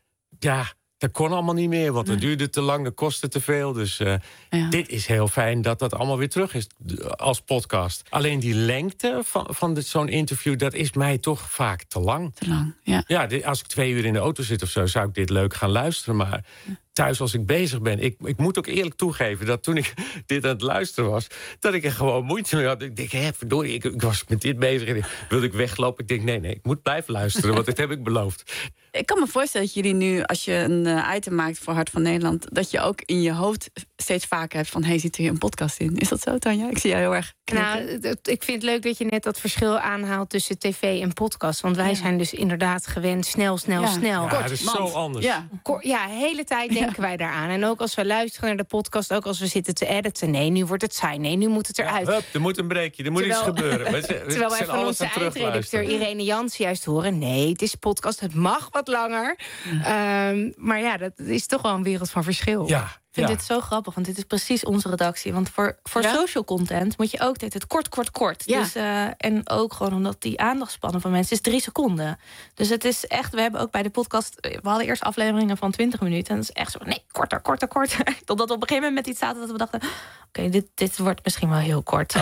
ja, dat kon allemaal niet meer. Want het nee. duurde te lang, dat kostte te veel. Dus uh, ja. dit is heel fijn dat dat allemaal weer terug is als podcast. Alleen die lengte van, van zo'n interview... dat is mij toch vaak te lang. Te lang, ja. Ja, dit, als ik twee uur in de auto zit of zo... zou ik dit leuk gaan luisteren, maar... Ja. Thuis als ik bezig ben. Ik, ik moet ook eerlijk toegeven dat toen ik dit aan het luisteren was... dat ik er gewoon moeite mee had. Ik denk, hé, verdorie, ik, ik was met dit bezig. En wilde ik weglopen? Ik denk, nee, nee, ik moet blijven luisteren. Want dit heb ik beloofd. Ik kan me voorstellen dat jullie nu, als je een uh, item maakt voor Hart van Nederland... dat je ook in je hoofd steeds vaker hebt van... hé, hey, zit er hier een podcast in? Is dat zo, Tanja? Ik zie jou heel erg knikken. Nou, ik vind het leuk dat je net dat verschil aanhaalt... tussen tv en podcast. Want wij ja. zijn dus inderdaad gewend snel, snel, ja. snel. Ja, Kort, dat is mand. zo anders. Ja, Kort, ja, de hele tijd denken ja. wij daaraan. En ook als we luisteren naar de podcast... ook als we zitten te editen. Nee, nu wordt het saai. Nee, nu moet het eruit. Ja, hup, er moet een breekje, er moet terwijl, iets gebeuren. We, we terwijl wij van onze eindredacteur Irene Jans juist horen... nee, het is podcast, het mag wat langer... Ja. Um, maar ja, dat is toch wel een wereld van verschil. Ja, Ik vind Ja. dit zo grappig, want dit is precies onze redactie. Want voor, voor Ja? social content moet je ook dit het kort, kort, kort. Ja. Dus, uh, en ook gewoon omdat die aandachtspannen van mensen is drie seconden. Dus het is echt, we hebben ook bij de podcast... We hadden eerst afleveringen van twintig minuten. En dat is echt zo, nee, korter, korter, korter. Totdat we op een gegeven moment met iets zaten dat we dachten... Oké, okay, dit, dit wordt misschien wel heel kort.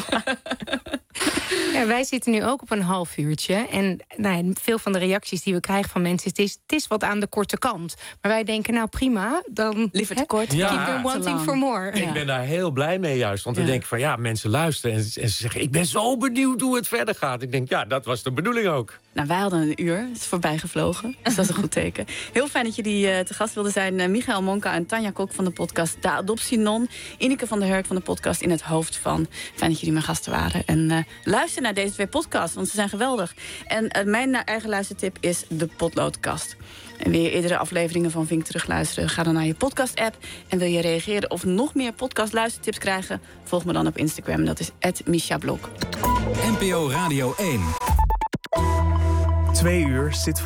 Ja, wij zitten nu ook op een half uurtje. En nou ja, veel van de reacties die we krijgen van mensen... Het is, het is wat aan de korte kant. Maar wij denken, nou prima, dan... Liever te kort, Ja. keep them wanting for more. Ik ben daar heel blij mee juist. Want Ja. dan denk ik van ja, mensen luisteren en, en ze zeggen... ik ben zo benieuwd hoe het verder gaat. Ik denk, ja, dat was de bedoeling ook. Nou, wij hadden een uur. Het is voorbij gevlogen. Dus dat is een goed teken. Heel fijn dat jullie uh, te gast wilden zijn. Uh, Michael Monka en Tanja Kok van de podcast De Adoptienon. Ineke van der Hurk van de podcast In het Hoofd van. Fijn dat jullie mijn gasten waren. En uh, luister naar deze twee podcasts, want ze zijn geweldig. En uh, mijn eigen luistertip is de Potloodkast. En wil je eerdere afleveringen van Vink terugluisteren... ga dan naar je podcast-app. En wil je reageren of nog meer podcast-luistertips krijgen... volg me dan op Instagram. Dat is at Misha Blok. N P O Radio één. Twee uur zit vast.